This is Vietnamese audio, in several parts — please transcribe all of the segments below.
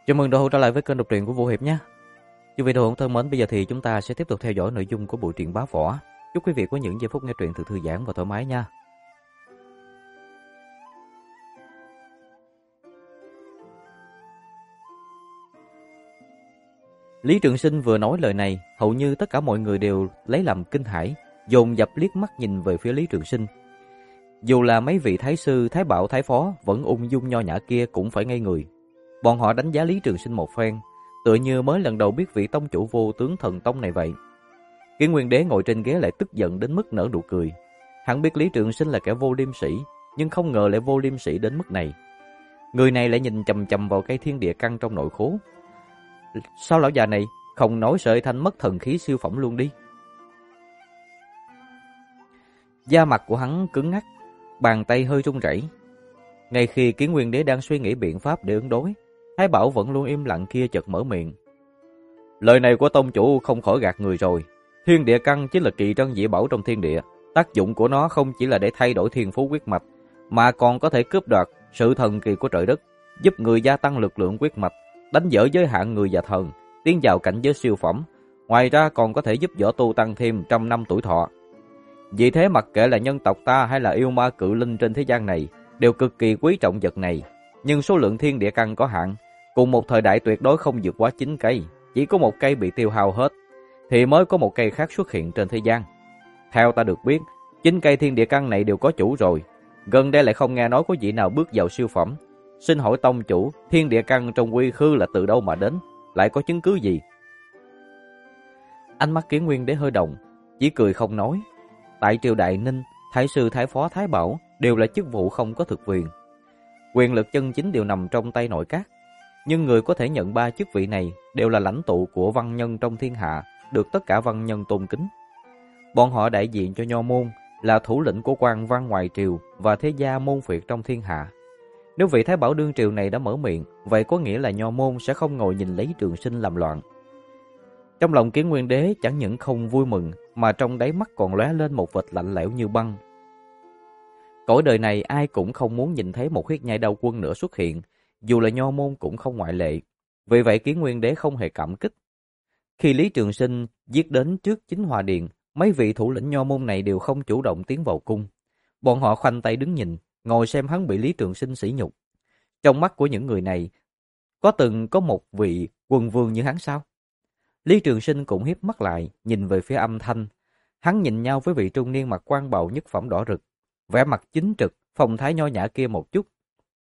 Chào mừng đội hữu trở lại với kênh đọc truyện của Vũ Hiệp nhé. Quý vị đội hữu thân mến, bây giờ thì chúng ta sẽ tiếp tục theo dõi nội dung của bộ truyện Bá Võ. Chúc quý vị có những giây phút nghe truyện thật thư giãn và thoải mái nha. Lý Trường Sinh vừa nói lời này, hầu như tất cả mọi người đều lấy làm kinh hãi, dồn dập liếc mắt nhìn về phía Lý Trường Sinh. Dù là mấy vị thái sư, thái bảo, thái phó vẫn ung dung nho nhã kia cũng phải ngây người. Bọn họ đánh giá Lý Trường Sinh một phen, tựa như mới lần đầu biết vị tông chủ vô tướng thần tông này vậy. Kiến Nguyên Đế ngồi trên ghế lại tức giận đến mức nở nụ cười. Hắn biết Lý Trường Sinh là kẻ vô liêm sỉ, nhưng không ngờ lại vô liêm sỉ đến mức này. Người này lại nhìn chằm chằm vào cây thiên địa căn trong nội khố. Sao lão già này không nói sợi thanh mất thần khí siêu phẩm luôn đi? Da mặt của hắn cứng ngắc, bàn tay hơi run rẩy. Ngay khi Kiến Nguyên Đế đang suy nghĩ biện pháp để ứng đối, Thái Bảo vẫn luôn im lặng kia chợt mở miệng. Lời này của tông chủ không khỏi gạt người rồi. Thiên địa căn chính là kỳ trân dị bảo trong thiên địa. Tác dụng của nó không chỉ là để thay đổi thiên phú huyết mạch, mà còn có thể cướp đoạt sự thần kỳ của trời đất, giúp người gia tăng lực lượng huyết mạch, đánh vỡ giới hạn người và thần, tiến vào cảnh giới siêu phẩm. Ngoài ra còn có thể giúp võ tu tăng thêm trăm năm tuổi thọ. Vì thế mặc kệ là nhân tộc ta hay là yêu ma cự linh trên thế gian này, đều cực kỳ quý trọng vật này. Nhưng số lượng thiên địa căn có hạn, cùng một thời đại tuyệt đối không vượt quá 9 cây, chỉ có một cây bị tiêu hao hết, thì mới có một cây khác xuất hiện trên thế gian. Theo ta được biết, 9 cây thiên địa căn này đều có chủ rồi, gần đây lại không nghe nói có vị nào bước vào siêu phẩm. Xin hỏi tông chủ, thiên địa căn trong quy khư là từ đâu mà đến, lại có chứng cứ gì? Ánh mắt Kiến Nguyên Đế hơi động, chỉ cười không nói. Tại triều Đại Ninh, thái sư, thái phó, thái bảo đều là chức vụ không có thực quyền. Quyền lực chân chính đều nằm trong tay nội các. Nhưng người có thể nhận 3 chức vị này đều là lãnh tụ của văn nhân trong thiên hạ, được tất cả văn nhân tôn kính. Bọn họ đại diện cho nho môn, là thủ lĩnh của quan văn ngoài triều và thế gia môn phiệt trong thiên hạ. Nếu vị thái bảo đương triều này đã mở miệng, vậy có nghĩa là nho môn sẽ không ngồi nhìn Lý Trường Sinh làm loạn. Trong lòng Kiến Nguyên Đế chẳng những không vui mừng, mà trong đáy mắt còn lóe lên một vệt lạnh lẽo như băng. Cõi đời này ai cũng không muốn nhìn thấy một huyết nhai đao quân nữa xuất hiện, dù là nho môn cũng không ngoại lệ. Vì vậy Kiến Nguyên Đế không hề cảm kích. Khi Lý Trường Sinh giết đến trước Chính Hòa Điện, mấy vị thủ lĩnh nho môn này đều không chủ động tiến vào cung. Bọn họ khoanh tay đứng nhìn, ngồi xem hắn bị Lý Trường Sinh sỉ nhục. Trong mắt của những người này, từng có một vị quân vương như hắn sao? Lý Trường Sinh cũng hiếp mắt lại, nhìn về phía Âm Thanh. Hắn nhìn nhau với vị trung niên mặc quan bào nhất phẩm đỏ rực, vẻ mặt chính trực, phong thái nho nhã kia một chút.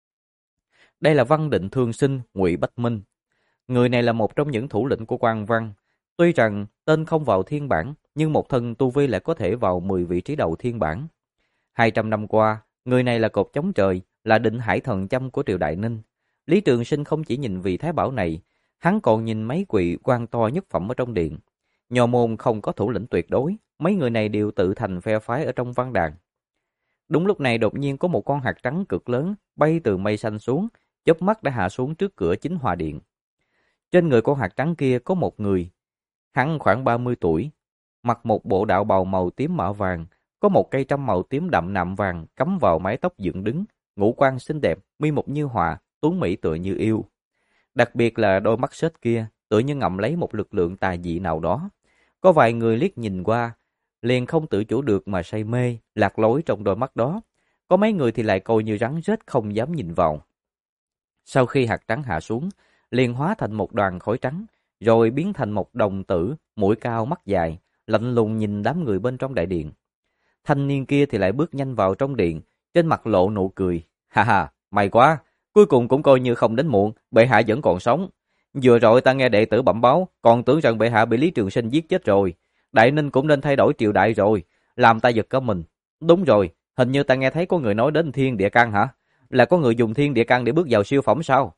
Đây là Văn Định Thương Sinh, Ngụy Bách Minh. Người này là một trong những thủ lĩnh của quan văn. Tuy rằng tên không vào thiên bảng, nhưng một thân tu vi lại có thể vào 10 vị trí đầu thiên bảng. 200 năm qua, người này là cột chống trời, là định hải thần châm của triều Đại Ninh. Lý Trường Sinh không chỉ nhìn vị thái bảo này, hắn còn nhìn mấy vị quan to nhất phẩm ở trong điện. Nho môn không có thủ lĩnh tuyệt đối, mấy người này đều tự thành phe phái ở trong văn đàn. Đúng lúc này đột nhiên có một con hạt trắng cực lớn bay từ mây xanh xuống, chớp mắt đã hạ xuống trước cửa Chính Hòa Điện. Trên người con hạt trắng kia có một người, hắn khoảng 30 tuổi, mặc một bộ đạo bào màu tím mạ vàng, có một cây trăm màu tím đậm nạm vàng cắm vào mái tóc dựng đứng, ngũ quan xinh đẹp, mi mục như họa, tuấn mỹ tựa như yêu. Đặc biệt là đôi mắt sết kia, tựa như ngậm lấy một lực lượng tà dị nào đó. Có vài người liếc nhìn qua, liền không tự chủ được mà say mê, lạc lối trong đôi mắt đó. Có mấy người thì lại coi như rắn rết không dám nhìn vào. Sau khi hạt trắng hạ xuống, liền hóa thành một đoàn khói trắng, rồi biến thành một đồng tử, mũi cao mắt dài, lạnh lùng nhìn đám người bên trong đại điện. Thanh niên kia thì lại bước nhanh vào trong điện, trên mặt lộ nụ cười. Ha ha, may quá, cuối cùng cũng coi như không đến muộn, bệ hạ vẫn còn sống. Vừa rồi ta nghe đệ tử bẩm báo, còn tưởng rằng bệ hạ bị Lý Trường Sinh giết chết rồi. Đại Ninh cũng nên thay đổi triều đại rồi, làm ta giật cả mình. Đúng rồi, hình như ta nghe thấy có người nói đến thiên địa căn hả? Là có người dùng thiên địa căn để bước vào siêu phẩm sao?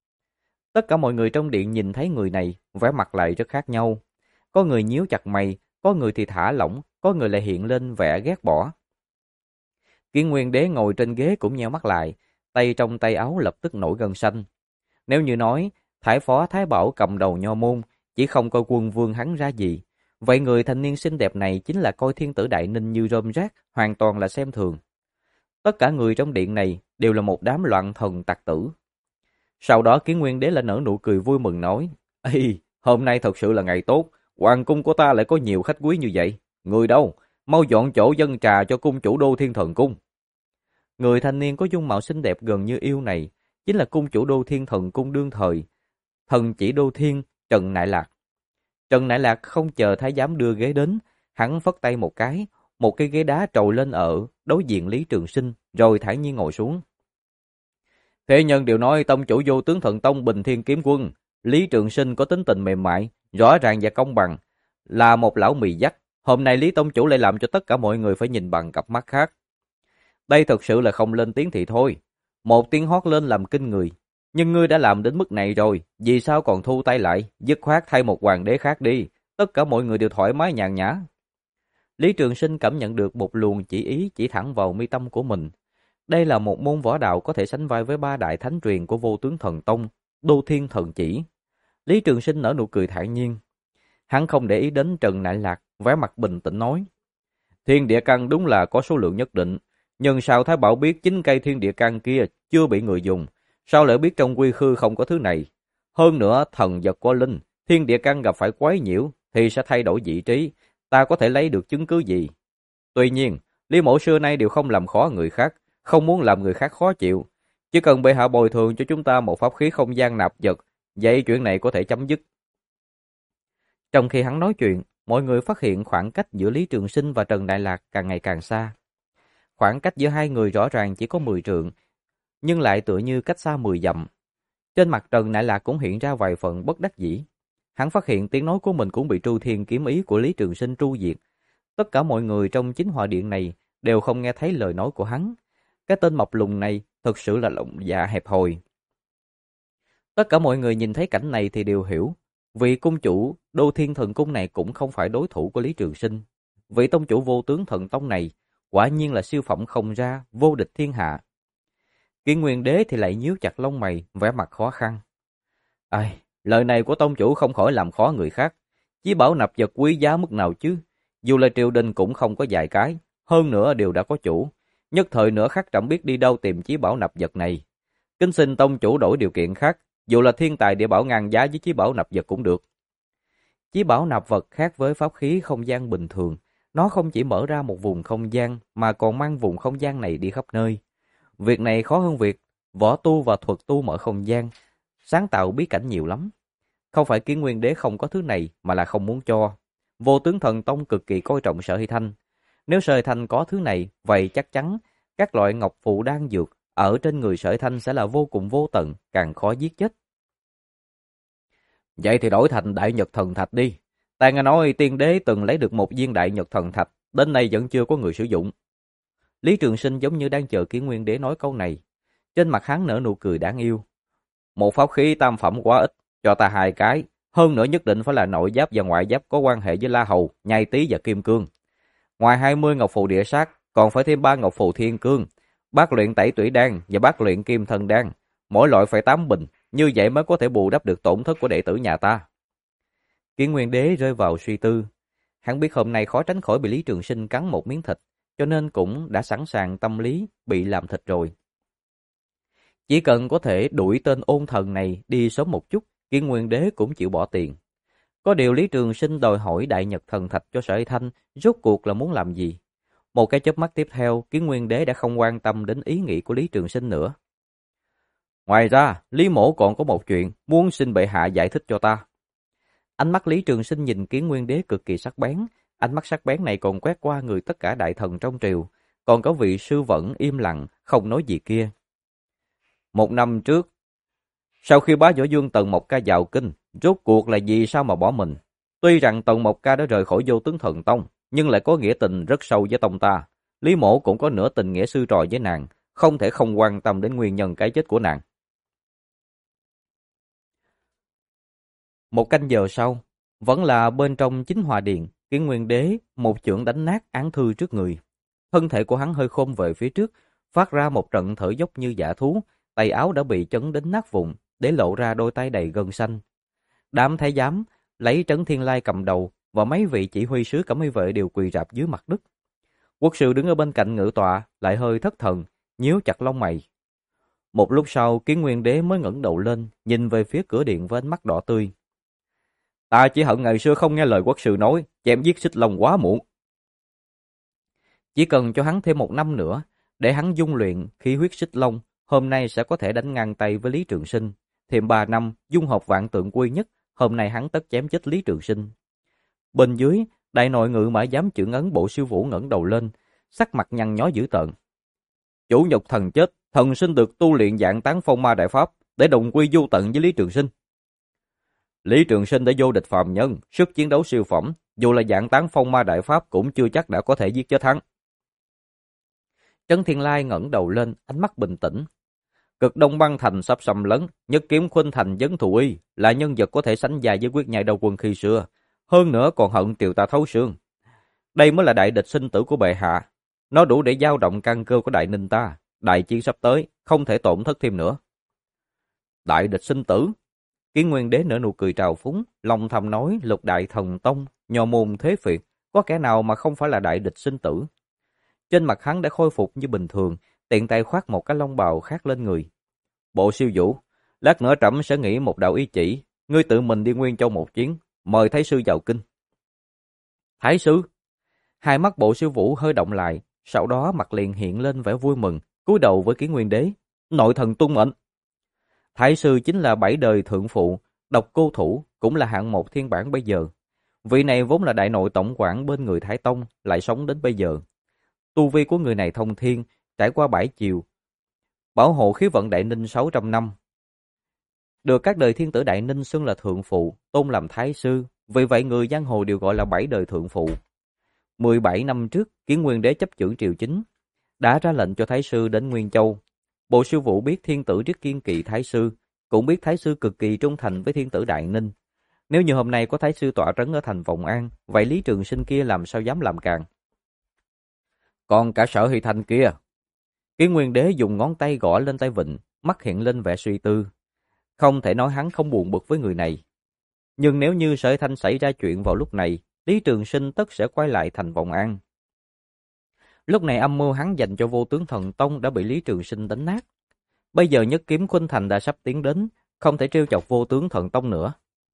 Tất cả mọi người trong điện nhìn thấy người này, vẻ mặt lại rất khác nhau. Có người nhíu chặt mày, có người thì thả lỏng, có người lại hiện lên vẻ ghét bỏ. Kiến Nguyên Đế ngồi trên ghế cũng nheo mắt lại, tay trong tay áo lập tức nổi gân xanh. Nếu như nói, thái phó thái bảo cầm đầu nho môn, chỉ không coi quân vương hắn ra gì. Vậy người thanh niên xinh đẹp này chính là coi thiên tử Đại Ninh như rơm rác, hoàn toàn là xem thường. Tất cả người trong điện này đều là một đám loạn thần tặc tử. Sau đó Kiến Nguyên Đế lại nở nụ cười vui mừng nói, ê, hôm nay thật sự là ngày tốt, hoàng cung của ta lại có nhiều khách quý như vậy. Người đâu? Mau dọn chỗ dâng trà cho cung chủ Đô Thiên Thần Cung. Người thanh niên có dung mạo xinh đẹp gần như yêu này, chính là cung chủ Đô Thiên Thần Cung đương thời, thần chỉ Đô Thiên, Trần Nại Lạc. Trần Nại Lạc không chờ thái giám đưa ghế đến, hắn phất tay một cái ghế đá trồi lên ở đối diện Lý Trường Sinh, rồi thản nhiên ngồi xuống. Thế nhân đều nói tông chủ Vô Tướng Thần Tông Bình Thiên Kiếm Quân, Lý Trường Sinh có tính tình mềm mại, rõ ràng và công bằng, là một lão mì dắt. Hôm nay Lý tông chủ lại làm cho tất cả mọi người phải nhìn bằng cặp mắt khác. Đây thật sự là không lên tiếng thì thôi, một tiếng hót lên làm kinh người. Nhưng ngươi đã làm đến mức này rồi, vì sao còn thu tay lại, dứt khoát thay một hoàng đế khác đi, tất cả mọi người đều thoải mái nhàn nhã. Lý Trường Sinh cảm nhận được một luồng chỉ ý chỉ thẳng vào mi tâm của mình. Đây là một môn võ đạo có thể sánh vai với ba đại thánh truyền của Vô Tướng Thần Tông, Đô Thiên Thần Chỉ. Lý Trường Sinh nở nụ cười thản nhiên. Hắn không để ý đến Trần Nại Lạc, vẻ mặt bình tĩnh nói: Thiên địa căn đúng là có số lượng nhất định, nhưng sao Thái Bảo biết chính cây thiên địa căn kia chưa bị người dùng, sao lại biết trong quy khư không có thứ này? Hơn nữa thần vật có linh, thiên địa căn gặp phải quái nhiễu thì sẽ thay đổi vị trí, ta có thể lấy được chứng cứ gì? Tuy nhiên, Lý mẫu xưa nay đều không làm khó người khác, không muốn làm người khác khó chịu. Chỉ cần bệ hạ bồi thường cho chúng ta một pháp khí không gian nạp vật, vậy chuyện này có thể chấm dứt. Trong khi hắn nói chuyện, mọi người phát hiện khoảng cách giữa Lý Trường Sinh và Trần Đại Lạc càng ngày càng xa. Khoảng cách giữa hai người rõ ràng chỉ có 10 trượng, nhưng lại tựa như cách xa 10 dặm. Trên mặt Trần Đại Lạc cũng hiện ra vài phần bất đắc dĩ. Hắn phát hiện tiếng nói của mình cũng bị Tru Thiên kiếm ý của Lý Trường Sinh tru diệt. Tất cả mọi người trong chính hòa điện này đều không nghe thấy lời nói của hắn. Cái tên mập lùn này thực sự là lòng dạ hẹp hòi. Tất cả mọi người nhìn thấy cảnh này thì đều hiểu, vị cung chủ Đô Thiên Thần Cung này cũng không phải đối thủ của Lý Trường Sinh. Vị tông chủ Vô Tướng Thần Tông này quả nhiên là siêu phẩm không ra, vô địch thiên hạ. Kiến Nguyên Đế thì lại nhíu chặt lông mày, vẻ mặt khó khăn. Ai, lời này của tông chủ không khỏi làm khó người khác. Chí bảo nạp vật quý giá mức nào chứ? Dù là triều đình cũng không có vài cái, hơn nữa đều đã có chủ. Nhất thời nữa khắc chẳng biết đi đâu tìm chí bảo nạp vật này. Kính xin tông chủ đổi điều kiện khác, dù là thiên tài địa bảo ngang giá với chí bảo nạp vật cũng được. Chí bảo nạp vật khác với pháp khí không gian bình thường, nó không chỉ mở ra một vùng không gian mà còn mang vùng không gian này đi khắp nơi. Việc này khó hơn việc võ tu và thuật tu mở không gian, sáng tạo bí cảnh nhiều lắm. Không phải Kiến Nguyên Đế không có thứ này mà là không muốn cho. Vô Tướng Thần Tông cực kỳ coi trọng Sở Hy Thanh. Nếu Sở Hy Thanh có thứ này, vậy chắc chắn các loại ngọc phù đan dược ở trên người Sở Hy Thanh sẽ là vô cùng vô tận, càng khó giết chết. Vậy thì đổi thành Đại Nhật Thần Thạch đi. Ta nghe nói tiên đế từng lấy được một viên Đại Nhật Thần Thạch, đến nay vẫn chưa có người sử dụng. Lý Trường Sinh giống như đang chờ Kiến Nguyên Đế nói câu này. Trên mặt hắn nở nụ cười đáng yêu. Một pháp khí tam phẩm quá ít, cho ta 2 cái. Hơn nữa nhất định phải là nội giáp và ngoại giáp có quan hệ với La Hầu, Nhai Tý và Kim Cương. Ngoài 20 ngọc phù địa sát, còn phải thêm 3 ngọc phù thiên cương, bát luyện tẩy tủy đan và bát luyện kim thân đan. Mỗi loại phải 8 bình, như vậy mới có thể bù đắp được tổn thất của đệ tử nhà ta. Kiến Nguyên Đế rơi vào suy tư. Hắn biết hôm nay khó tránh khỏi bị Lý Trường Sinh cắn một miếng thịt, cho nên cũng đã sẵn sàng tâm lý bị làm thịt rồi. Chỉ cần có thể đuổi tên ôn thần này đi sớm một chút, Kiến Nguyên Đế cũng chịu bỏ tiền. Có điều Lý Trường Sinh đòi hỏi Đại Nhật Thần Thạch cho Sở Hy Thanh, rốt cuộc là muốn làm gì? Một cái chớp mắt tiếp theo, Kiến Nguyên Đế đã không quan tâm đến ý nghĩ của Lý Trường Sinh nữa. Ngoài ra, Lý Mỗ còn có một chuyện muốn xin bệ hạ giải thích cho ta. Ánh mắt Lý Trường Sinh nhìn Kiến Nguyên Đế cực kỳ sắc bén, ánh mắt sắc bén này còn quét qua người tất cả đại thần trong triều, còn có vị sư vẫn im lặng, không nói gì kia. 1 năm trước, sau khi bá Võ Vương Tần Mộc Ca vào kinh, rốt cuộc là vì sao mà bỏ mình? Tuy rằng Tần Mộc Ca đã rời khỏi Vô Tướng Thần Tông, nhưng lại có nghĩa tình rất sâu với tông ta. Lý Mỗ cũng có nửa tình nghĩa sư trò với nàng, không thể không quan tâm đến nguyên nhân cái chết của nàng. 1 canh giờ sau, vẫn là bên trong chính hòa điện, Kiến Nguyên Đế một chưởng đánh nát án thư trước người. Thân thể của hắn hơi khom về phía trước, phát ra một trận thở dốc như dã thú, tay áo đã bị chấn đến nát vụn, để lộ ra đôi tay đầy gân xanh. Đám thái giám lấy Trấn Thiên Lai cầm đầu và mấy vị chỉ huy sứ Cẩm Y vệ đều quỳ rạp dưới mặt đất. Quốc sư đứng ở bên cạnh ngự tọa lại hơi thất thần, nhíu chặt lông mày. Một lúc sau, Kiến Nguyên Đế mới ngẩng đầu lên, nhìn về phía cửa điện với ánh mắt đỏ tươi. Ta chỉ hận ngày xưa không nghe lời quốc sư nói, chém giết Xích Long quá muộn. Chỉ cần cho hắn thêm 1 năm nữa, để hắn dung luyện khí huyết Xích Long, hôm nay sẽ có thể đánh ngang tay với Lý Trường Sinh. Thêm 3 năm, dung hợp vạn tượng quy nhất, hôm nay hắn tất chém chết Lý Trường Sinh. Bên dưới, đại nội ngự mã giám chưởng ấn Bộ Siêu Vũ ngẩng đầu lên, sắc mặt nhăn nhó dữ tợn. Chủ nhục thần chết, thần sinh được tu luyện dạng tán phong ma đại pháp để đồng quy vô tận với Lý Trường Sinh. Lý Trường Sinh đã vô địch phàm nhân, sức chiến đấu siêu phẩm, dù là dạng tán phong ma đại pháp cũng chưa chắc đã có thể giết chết hắn. Trấn Thiên Lai ngẩng đầu lên, ánh mắt bình tĩnh. Cực Đông Băng Thành sắp xâm lấn, Nhất Kiếm Khuynh Thành Vấn Thù Y là nhân vật có thể sánh vai với Quyết Nhai Đao Quân khi xưa, hơn nữa còn hận triều ta thấu xương. Đây mới là đại địch sinh tử của bệ hạ, nó đủ để dao động căn cơ của Đại Ninh ta. Đại chiến sắp tới, không thể tổn thất thêm nữa. Đại địch sinh tử. Kiến Nguyên Đế nở nụ cười trào phúng, lòng thầm nói Lục Đại Thần Tông, nho môn thế phiệt, có kẻ nào mà không phải là đại địch sinh tử. Trên mặt hắn đã khôi phục như bình thường, tiện tay khoác một cái long bào khác lên người. Bộ Siêu Vũ, lát nữa trẫm sẽ nghĩ một đạo ý chỉ, ngươi tự mình đi Nguyên Châu một chuyến, mời Thái sư vào kinh. Thái sư? Hai mắt Bộ Siêu Vũ hơi động lại, sau đó mặt liền hiện lên vẻ vui mừng, cúi đầu với Kiến Nguyên Đế, nội thần tuân mệnh. Thái sư chính là 7 đời thượng phụ, Độc Cô Thủ, cũng là hạng một thiên bản bây giờ. Vị này vốn là đại nội tổng quản bên người Thái Tông, lại sống đến bây giờ. Tu vi của người này thông thiên, trải qua 7 chiều, bảo hộ khí vận Đại Ninh 600 năm. Được các đời thiên tử Đại Ninh xưng là thượng phụ, tôn làm thái sư, vì vậy người giang hồ đều gọi là 7 đời thượng phụ. 17 năm trước, Kiến Nguyên Đế chấp chưởng triều chính, đã ra lệnh cho thái sư đến Nguyên Châu. Bộ Siêu Vũ biết thiên tử rất kiên kỵ thái sư, cũng biết thái sư cực kỳ trung thành với thiên tử Đại Ninh. Nếu như hôm nay có thái sư tọa trấn ở thành Vọng An, vậy Lý Trường Sinh kia làm sao dám làm càn. Còn cả Sở Hy Thanh kia. Kiến Nguyên Đế dùng ngón tay gõ lên tay vịn, mắt hiện lên vẻ suy tư. Không thể nói hắn không buồn bực với người này. Nhưng nếu như Sở Hy Thanh xảy ra chuyện vào lúc này, Lý Trường Sinh tất sẽ quay lại thành Vọng An. Lúc này âm mưu hắn dành cho Vô Tướng Thần Tông đã bị Lý Trường Sinh đánh nát. Bây giờ Nhất Kiếm Khuynh Thành đã sắp tiến đến, không thể trêu chọc Vô Tướng Thần Tông nữa.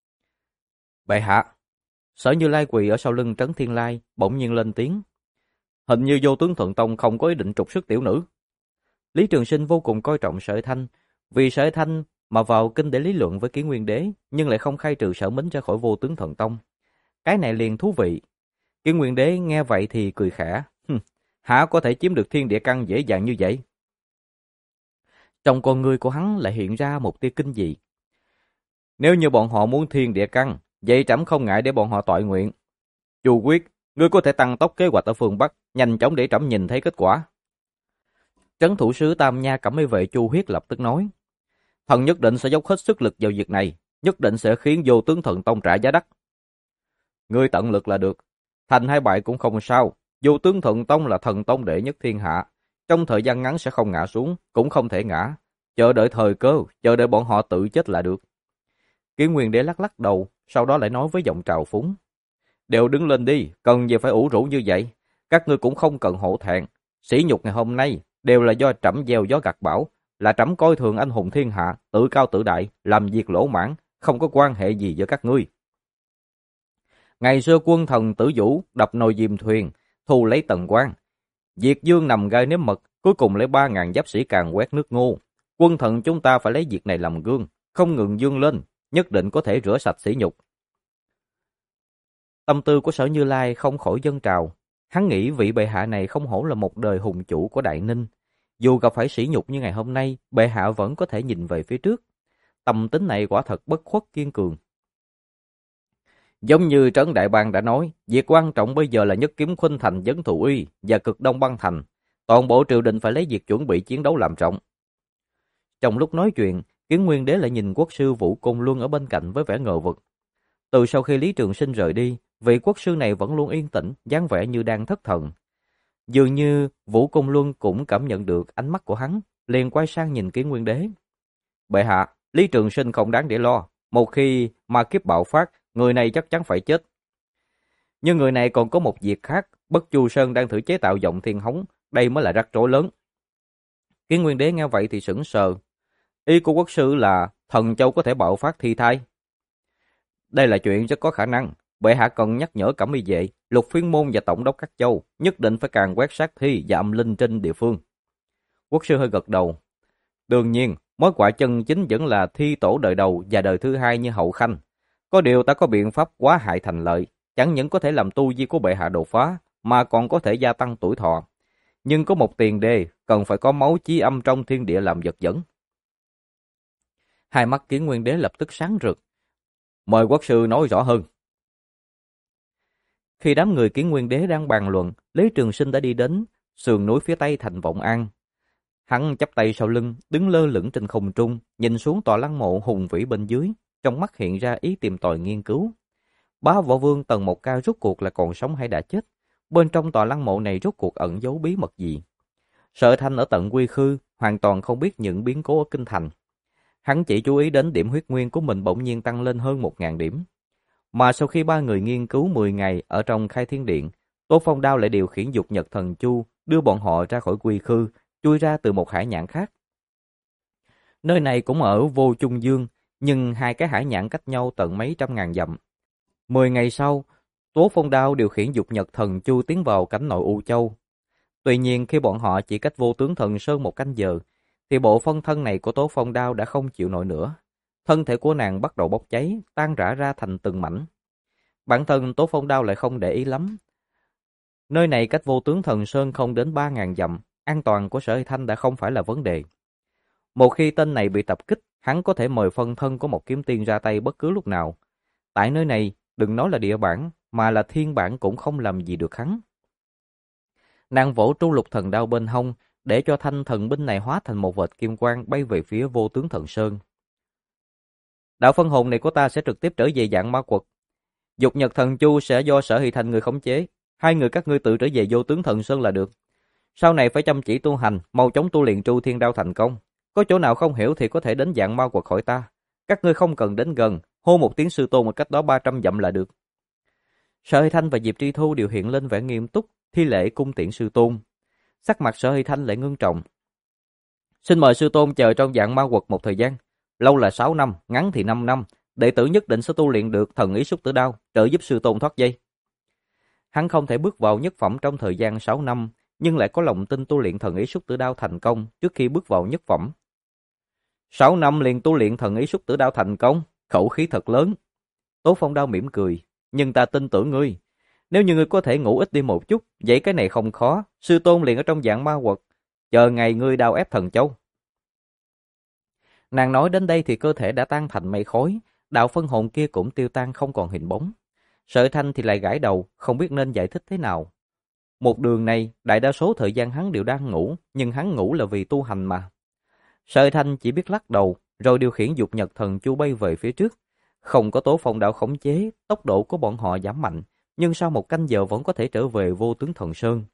Bệ hạ, Sở Như Lai quỳ ở sau lưng Trấn Thiên Lai, bỗng nhiên lên tiếng. Hình như Vô Tướng Thần Tông không có ý định trục xuất tiểu nữ. Lý Trường Sinh vô cùng coi trọng Sở Thanh, vì Sở Thanh mà vào kinh để lý luận với Kiến Nguyên Đế, nhưng lại không khai trừ Sở Mính ra khỏi Vô Tướng Thần Tông. Cái này liền thú vị. Kiến Nguyên Đế nghe vậy thì cười khẽ. Hả có thể chiếm được thiên địa căn dễ dàng như vậy? Trong con ngươi của hắn lại hiện ra một tia kinh dị. Nếu như bọn họ muốn thiên địa căn, vậy trẫm không ngại để bọn họ toại nguyện. Chu Quyết, ngươi có thể tăng tốc kế hoạch ở phương Bắc, nhanh chóng để trẫm nhìn thấy kết quả. Trấn thủ sứ Tam Nha Cẩm Y vệ Chu Huyết lập tức nói. Thần nhất định sẽ dốc hết sức lực vào việc này, nhất định sẽ khiến Vô Tướng Thần Tông trả giá đắt. Ngươi tận lực là được, thành hay bại cũng không sao. Vô Tướng Thần Tông là thần tông đệ nhất thiên hạ, trong thời gian ngắn sẽ không ngã xuống, cũng không thể ngã. Chờ đợi thời cơ, chờ đợi bọn họ tự chết là được. Kiến Nguyên Đế lắc lắc đầu, sau đó lại nói với giọng trào phúng. Đều đứng lên đi, cần gì phải ủ rũ như vậy. Các ngươi cũng không cần hổ thẹn. Sỉ nhục ngày hôm nay đều là do trẫm gieo gió gặt bão, là trẫm coi thường anh hùng thiên hạ, tự cao tự đại, làm việc lỗ mãng, không có quan hệ gì với các ngươi. Ngày xưa quân thần Tử Vũ đập nồi dìm thuyền, thu lấy Tần Quan. Diệt Dương nằm gai nếm mật, cuối cùng lấy 3.000 giáp sĩ càn quét nước Ngô. Quân thần chúng ta phải lấy việc này làm gương, không ngừng dương lên, nhất định có thể rửa sạch sỉ nhục. Tâm tư của Sở Như Lai không khỏi dâng trào. Hắn nghĩ vị bệ hạ này không hổ là một đời hùng chủ của Đại Ninh. Dù gặp phải sỉ nhục như ngày hôm nay, bệ hạ vẫn có thể nhìn về phía trước. Tâm tính này quả thật bất khuất kiên cường. Giống như Trấn Đại Bàng đã nói, việc quan trọng bây giờ là Nhất Kiếm Khuynh Thành Vấn Thù Y và Cực Đông Băng Thành. Toàn bộ triều đình phải lấy việc chuẩn bị chiến đấu làm trọng. Trong lúc nói chuyện, Kiến Nguyên Đế lại nhìn quốc sư Vũ Côn Luân ở bên cạnh với vẻ ngờ vực. Từ sau khi Lý Trường Sinh rời đi, vị quốc sư này vẫn luôn yên tĩnh, dáng vẻ như đang thất thần. Dường như Vũ Côn Luân cũng cảm nhận được ánh mắt của hắn, liền quay sang nhìn Kiến Nguyên Đế. Bệ hạ, Lý Trường Sinh không đáng để lo. Một khi ma kiếp bạo phát, người này chắc chắn phải chết. Nhưng người này còn có một việc khác, Bất Chu Sơn đang thử chế tạo giọng thiên hống, đây mới là rắc rối lớn. Kiến Nguyên Đế nghe vậy thì sững sờ, Ý của quốc sư là thần châu có thể bạo phát thi thai. Đây là chuyện rất có khả năng. Bệ hạ cần nhắc nhở Cẩm Y vệ, Lục Phiên môn và tổng đốc các châu nhất định phải càn quét sát thi và âm linh trên địa phương. Quốc sư hơi gật đầu. Đương nhiên, mối họa chân chính vẫn là thi tổ đời đầu và đời thứ hai như Hậu Khanh. Có điều ta có biện pháp quá hại thành lợi, chẳng những có thể làm tu vi của bệ hạ đột phá, mà còn có thể gia tăng tuổi thọ. Nhưng có một tiền đề, cần phải có máu chí âm trong thiên địa làm vật dẫn. Hai mắt Kiến Nguyên Đế lập tức sáng rực. Mời quốc sư nói rõ hơn. Khi đám người Kiến Nguyên Đế đang bàn luận, Lý Trường Sinh đã đi đến sườn núi phía tây thành Vọng An. Hắn chắp tay sau lưng, đứng lơ lửng trên không trung, nhìn xuống tòa lăng mộ hùng vĩ bên dưới, trong mắt hiện ra ý tìm tòi nghiên cứu. Bá Võ Vương Tần Một Ca rốt cuộc là còn sống hay đã chết? Bên trong tòa lăng mộ này rốt cuộc ẩn giấu bí mật gì? Sở Thanh ở tận Quy Khư hoàn toàn không biết những biến cố ở kinh thành. Hắn chỉ chú ý đến điểm huyết nguyên của mình bỗng nhiên tăng lên hơn 1000 điểm. Mà sau khi ba người nghiên cứu 10 ngày ở trong Khai Thiên Điện, Tô Phong Đao lại điều khiển Dục Nhật Thần Chu đưa bọn họ ra khỏi Quy Khư, chui ra từ một hải nhãn khác. Nơi này cũng ở Vô Trung Dương, nhưng hai cái hải nhãn cách nhau tận mấy trăm ngàn dặm. 10 ngày sau, Tố Phong Đao điều khiển Dục Nhật Thần Chu tiến vào cảnh nội U Châu. Tuy nhiên khi bọn họ chỉ cách Vô Tướng Thần Sơn 1 canh giờ, thì bộ phân thân này của Tố Phong Đao đã không chịu nổi nữa. Thân thể của nàng bắt đầu bốc cháy, tan rã ra thành từng mảnh. Bản thân Tố Phong Đao lại không để ý lắm. Nơi này cách Vô Tướng Thần Sơn không đến 3000 dặm, an toàn của Sở Hy Thanh đã không phải là vấn đề. Một khi tên này bị tập kích, hắn có thể mời phân thân của một kiếm tiên ra tay bất cứ lúc nào. Tại nơi này, đừng nói là địa bản, mà là thiên bản cũng không làm gì được hắn. Nàng vỗ Tru Lục Thần Đao bên hông, để cho thanh thần binh này hóa thành một vệt kim quang bay về phía Vô Tướng Thần Sơn. Đạo phân hồn này của ta sẽ trực tiếp trở về dạng ma quật. Dục Nhật Thần Chu sẽ do Sở Hy Thanh người khống chế. Hai người các ngươi tự trở về Vô Tướng Thần Sơn là được. Sau này phải chăm chỉ tu hành, mau chóng tu luyện Tru Thiên Đao thành công. Có chỗ nào không hiểu thì có thể đến dạng ma quật hỏi ta. Các ngươi không cần đến gần, hô một tiếng sư tôn ở cách đó 300 dặm là được. Sở Hy Thanh và Diệp Tri Thu đều hiện lên vẻ nghiêm túc, thi lễ cung tiễn sư tôn. Sắc mặt Sở Hy Thanh lại ngưng trọng. Xin mời sư tôn chờ trong dạng ma quật một thời gian. Lâu là 6 năm, ngắn thì 5 năm. Đệ tử nhất định sẽ tu luyện được thần ý xúc tử đao, trợ giúp sư tôn thoát dây. Hắn không thể bước vào nhất phẩm trong thời gian 6 năm, nhưng lại có lòng tin tu luyện thần ý xúc tử đao thành công trước khi bước vào nhất phẩm. 6 năm liền tu luyện thần ý xúc tử đao thành công, khẩu khí thật lớn. Tố Phong Đao mỉm cười, nhưng ta tin tưởng ngươi. Nếu như ngươi có thể ngủ ít đi một chút, vậy cái này không khó, sư tôn liền ở trong dạng ma quật, chờ ngày ngươi đao ép thần châu. Nàng nói đến đây thì cơ thể đã tan thành mây khói, đạo phân hồn kia cũng tiêu tan không còn hình bóng. Sở Thanh thì lại gãi đầu, không biết nên giải thích thế nào. Một đường này, đại đa số thời gian hắn đều đang ngủ, nhưng hắn ngủ là vì tu hành mà. Sở Thanh chỉ biết lắc đầu, rồi điều khiển Dục Nhật Thần Chu bay về phía trước. Không có Tố Phong Đạo khống chế, tốc độ của bọn họ giảm mạnh, nhưng sau 1 canh giờ vẫn có thể trở về Vô Tướng Thần Sơn.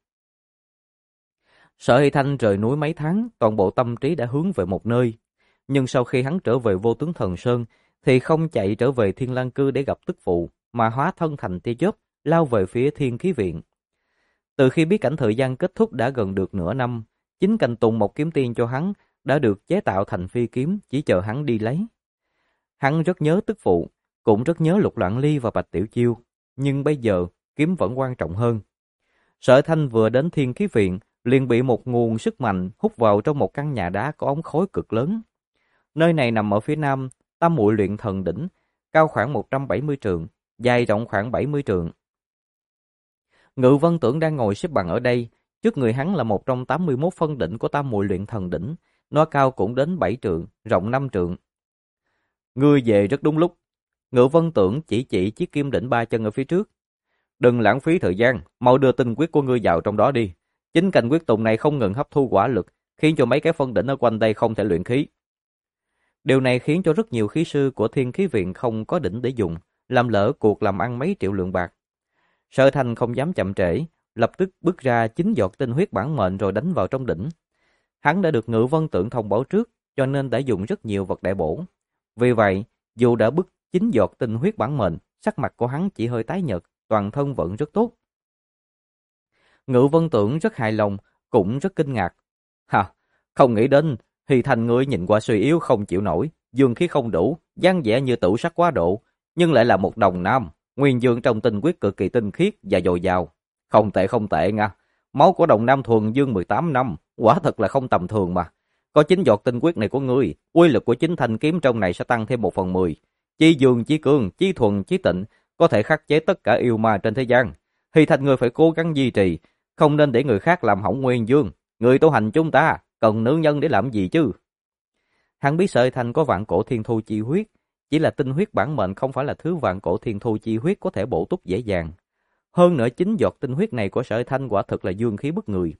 Sở Hy Thanh rời núi mấy tháng, toàn bộ tâm trí đã hướng về một nơi. Nhưng sau khi hắn trở về Vô Tướng Thần Sơn, thì không chạy trở về Thiên Lang Cư để gặp tức phụ, mà hóa thân thành tia chớp, lao về phía Thiên Khí Viện. Từ khi biết cảnh thời gian kết thúc đã gần được nửa năm, chính Cành Tùng một kiếm tiên cho hắn đã được chế tạo thành phi kiếm, chỉ chờ hắn đi lấy. Hắn rất nhớ tức phụ, cũng rất nhớ Lục Loạn Ly và Bạch Tiểu Chiêu, nhưng bây giờ kiếm vẫn quan trọng hơn. Sở Thanh vừa đến Thiên Khí Viện, liền bị một nguồn sức mạnh hút vào trong một căn nhà đá có ống khói cực lớn. Nơi này nằm ở phía nam Tam Muội Luyện Thần Đỉnh, cao khoảng 170 trượng, dài rộng khoảng 70 trượng. Ngự Vân Tưởng đang ngồi xếp bằng ở đây, trước người hắn là một trong 81 phân đỉnh của Tam Muội Luyện Thần Đỉnh, nó cao cũng đến 7 trượng, rộng 5 trượng. Ngươi về rất đúng lúc. Ngự Vân Tưởng chỉ chiếc kim đỉnh 3 chân ở phía trước. Đừng lãng phí thời gian, mau đưa tinh quyết của ngươi vào trong đó đi. Chính cành quyết tùng này không ngừng hấp thu hỏa lực, khiến cho mấy cái phân đỉnh ở quanh đây không thể luyện khí. Điều này khiến cho rất nhiều khí sư của Thiên Khí Viện không có đỉnh để dùng, làm lỡ cuộc làm ăn mấy triệu lượng bạc. Sở Thanh không dám chậm trễ, lập tức bước ra 9 giọt tinh huyết bản mệnh rồi đánh vào trong đỉnh. Hắn đã được Ngự Vân Tưởng thông báo trước, cho nên đã dùng rất nhiều vật đại bổ. Vì vậy, dù đã bức 9 giọt tinh huyết bản mệnh, sắc mặt của hắn chỉ hơi tái nhợt, toàn thân vẫn rất tốt. Ngự Vân Tưởng rất hài lòng, cũng rất kinh ngạc. Không nghĩ đến, Hy Thanh ngươi nhìn qua suy yếu không chịu nổi, dương khí không đủ, dáng vẻ như tửu sắc quá độ, nhưng lại là một đồng nam, nguyên dương trong tinh huyết cực kỳ tinh khiết và dồi dào. Không tệ nha. Máu của đồng nam thuần dương 18 năm, quả thật là không tầm thường mà. Có 9 giọt tinh huyết này của ngươi, uy lực của chính thanh kiếm trong này sẽ tăng thêm 1/10. Chí dương, chí cương, chí thuần, chí tịnh, có thể khắc chế tất cả yêu ma trên thế gian. Hy Thanh ngươi phải cố gắng duy trì, không nên để người khác làm hỏng nguyên dương. Người tu hành chúng ta, cần nữ nhân để làm gì chứ? Hắn biết Sở Hy Thanh có vạn cổ thiên thu chi huyết, chỉ là tinh huyết bản mệnh không phải là thứ vạn cổ thiên thu chi huyết có thể bổ túc dễ dàng. Hơn nữa 9 giọt tinh huyết này của Sở Hy Thanh quả thực là dương khí bức người.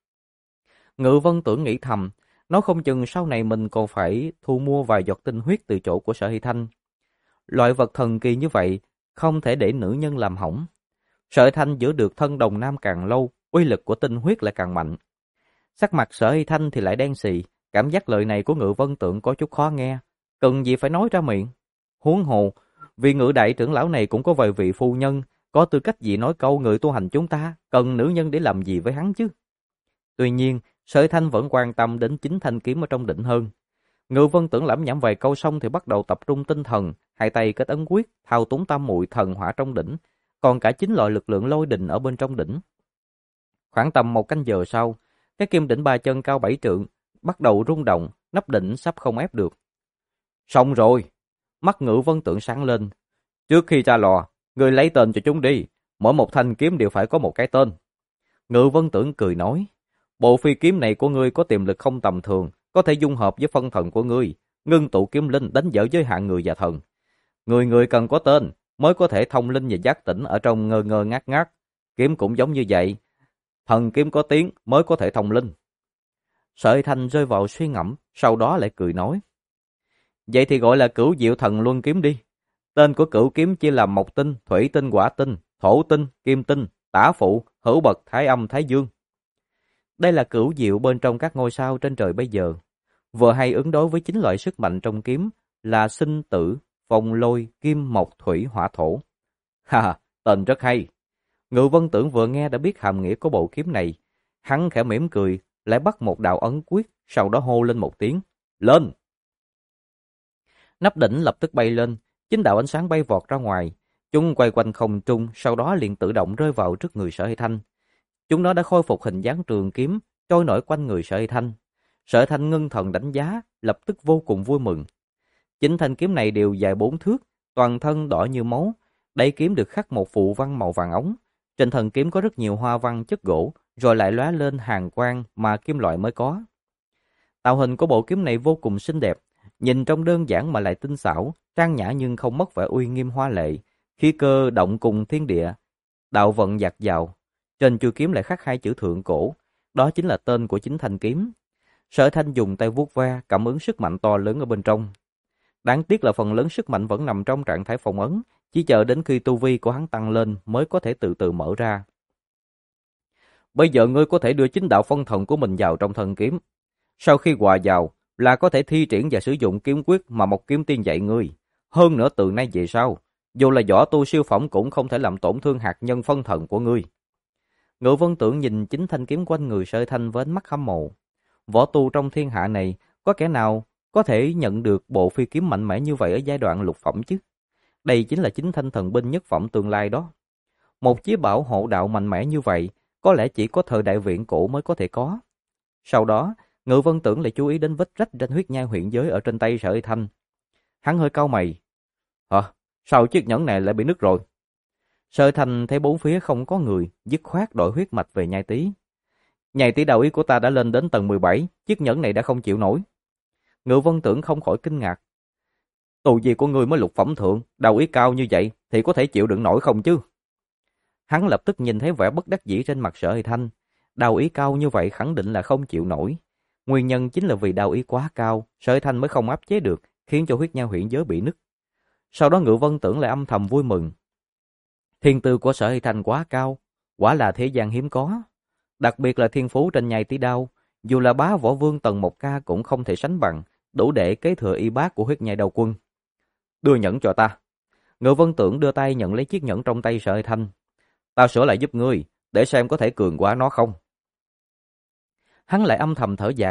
Ngự Vân Tưởng nghĩ thầm, nó không chừng sau này mình còn phải thu mua vài giọt tinh huyết từ chỗ của Sở Hy Thanh. Loại vật thần kỳ như vậy, không thể để nữ nhân làm hỏng. Sở Hy Thanh giữ được thân đồng nam càng lâu, uy lực của tinh huyết lại càng mạnh. Sắc mặt Sở Hy Thanh thì lại đen xì, cảm giác lời này của Ngự Vân Tượng có chút khó nghe, cần gì phải nói ra miệng. Huống hồ, vì Ngự đại trưởng lão này cũng có vài vị phu nhân, có tư cách gì nói câu người tu hành chúng ta, cần nữ nhân để làm gì với hắn chứ. Tuy nhiên, Sở Hy Thanh vẫn quan tâm đến chính thanh kiếm ở trong đỉnh hơn. Ngự Vân Tưởng lẩm nhẩm vài câu xong thì bắt đầu tập trung tinh thần, hai tay kết ấn quyết, thao túng tam muội thần hỏa trong đỉnh, còn cả 9 loại lực lượng lôi đình ở bên trong đỉnh. Khoảng tầm 1 canh giờ sau, cái kim đỉnh 3 chân cao 7 trượng bắt đầu rung động, nắp đỉnh sắp không ép được. Xong rồi! Mắt Ngự Vân Tưởng sáng lên. Trước khi ra lò, người lấy tên cho chúng đi, mỗi một thanh kiếm đều phải có một cái tên. Ngự Vân Tưởng cười nói, bộ phi kiếm này của ngươi có tiềm lực không tầm thường, có thể dung hợp với phân thần của ngươi, ngưng tụ kiếm linh đánh dở giới hạn người và thần. Người cần có tên mới có thể thông linh và giác tỉnh ở trong ngơ ngơ ngác ngác. Kiếm cũng giống như vậy, thần kiếm có tiếng mới có thể thông linh. Sở Hy Thanh rơi vào suy ngẫm, sau đó lại cười nói, vậy thì gọi là Cửu Diệu Thần Luân Kiếm đi. Tên của cửu kiếm chia làm mộc tinh, thủy tinh, hỏa tinh, thổ tinh, kim tinh, tả phụ, hữu bậc, thái âm, thái dương. Đây là cửu diệu bên trong các ngôi sao trên trời bây giờ, vừa hay ứng đối với 9 loại sức mạnh trong kiếm là sinh tử, phong lôi, kim mộc, thủy, hỏa, thổ. Ha, tên rất hay. Ngự Vân Tưởng vừa nghe đã biết hàm nghĩa của bộ kiếm này, hắn khẽ mỉm cười, lại bắt một đạo ấn quyết, sau đó hô lên một tiếng, lên. Nắp đỉnh lập tức bay lên, 9 đạo ánh sáng bay vọt ra ngoài, chúng quay quanh không trung, sau đó liền tự động rơi vào trước người Sở Hy Thanh. Chúng nó đã khôi phục hình dáng trường kiếm, trôi nổi quanh người Sở Hy Thanh. Sở Hy Thanh ngưng thần đánh giá, lập tức vô cùng vui mừng. 9 thanh kiếm này đều dài 4 thước, toàn thân đỏ như máu. Đáy kiếm được khắc một phù văn màu vàng óng. Trên thân kiếm có rất nhiều hoa văn chất gỗ, rồi lại lóe lên hàn quang mà kim loại mới có. Tạo hình của bộ kiếm này vô cùng xinh đẹp, nhìn trông đơn giản mà lại tinh xảo, trang nhã nhưng không mất vẻ uy nghiêm hoa lệ, khí cơ động cùng thiên địa, đạo vận dạt dào. Trên chuôi kiếm lại khắc 2 chữ thượng cổ, đó chính là tên của chính thanh kiếm. Sở Thanh dùng tay vuốt ve, cảm ứng sức mạnh to lớn ở bên trong. Đáng tiếc là phần lớn sức mạnh vẫn nằm trong trạng thái phong ấn, chỉ chờ đến khi tu vi của hắn tăng lên mới có thể từ từ mở ra. Bây giờ ngươi có thể đưa chính đạo phân thần của mình vào trong thân kiếm. Sau khi hòa vào là có thể thi triển và sử dụng kiếm quyết mà một kiếm tiên dạy ngươi. Hơn nữa từ nay về sau, dù là võ tu siêu phẩm cũng không thể làm tổn thương hạt nhân phân thần của ngươi. Ngự Vân Tưởng nhìn chính thanh kiếm quanh người Sở Thanh với ánh mắt hâm mộ. Võ tu trong thiên hạ này, có kẻ nào có thể nhận được bộ phi kiếm mạnh mẽ như vậy ở giai đoạn lục phẩm chứ? Đây chính là chính thanh thần binh nhất phẩm tương lai đó. Một chí bảo hộ đạo mạnh mẽ như vậy, có lẽ chỉ có thời đại viễn cổ mới có thể có. Sau đó, Ngự Vân Tưởng lại chú ý đến vết rách trên huyết nhai huyện giới ở trên tay Sở Thanh. Hắn hơi cau mày. Hả? Sao chiếc nhẫn này lại bị nứt rồi? Sở Thanh thấy bốn phía không có người, dứt khoát đổi huyết mạch về nhai tí. Nhai tí đạo ý của ta đã lên đến tầng 17, chiếc nhẫn này đã không chịu nổi. Ngự Vân Tưởng không khỏi kinh ngạc. Tu vi của ngươi mới lục phẩm thượng, đạo ý cao như vậy thì có thể chịu đựng nổi không chứ? Hắn lập tức nhìn thấy vẻ bất đắc dĩ trên mặt Sở Thanh. Đạo ý cao như vậy khẳng định là không chịu nổi. Nguyên nhân chính là vì đạo ý quá cao, Sở Thanh mới không áp chế được, khiến cho huyết nhai huyện giới bị nứt. Sau đó Ngự Vân Tưởng lại âm thầm vui mừng. Thiên tư của Sở Thanh quá cao, quả là thế gian hiếm có. Đặc biệt là thiên phú trên nhai tí đao, dù là bá võ vương tầng 1K cũng không thể sánh bằng, đủ để kế thừa y bác của huyết nhai đao quân. Đưa nhẫn cho ta. Ngự Vân Tưởng đưa tay nhận lấy chiếc nhẫn trong tay Sở Thanh. Ta sửa lại giúp ngươi, để xem có thể cường quá nó không. Hắn lại âm thầm thở dài,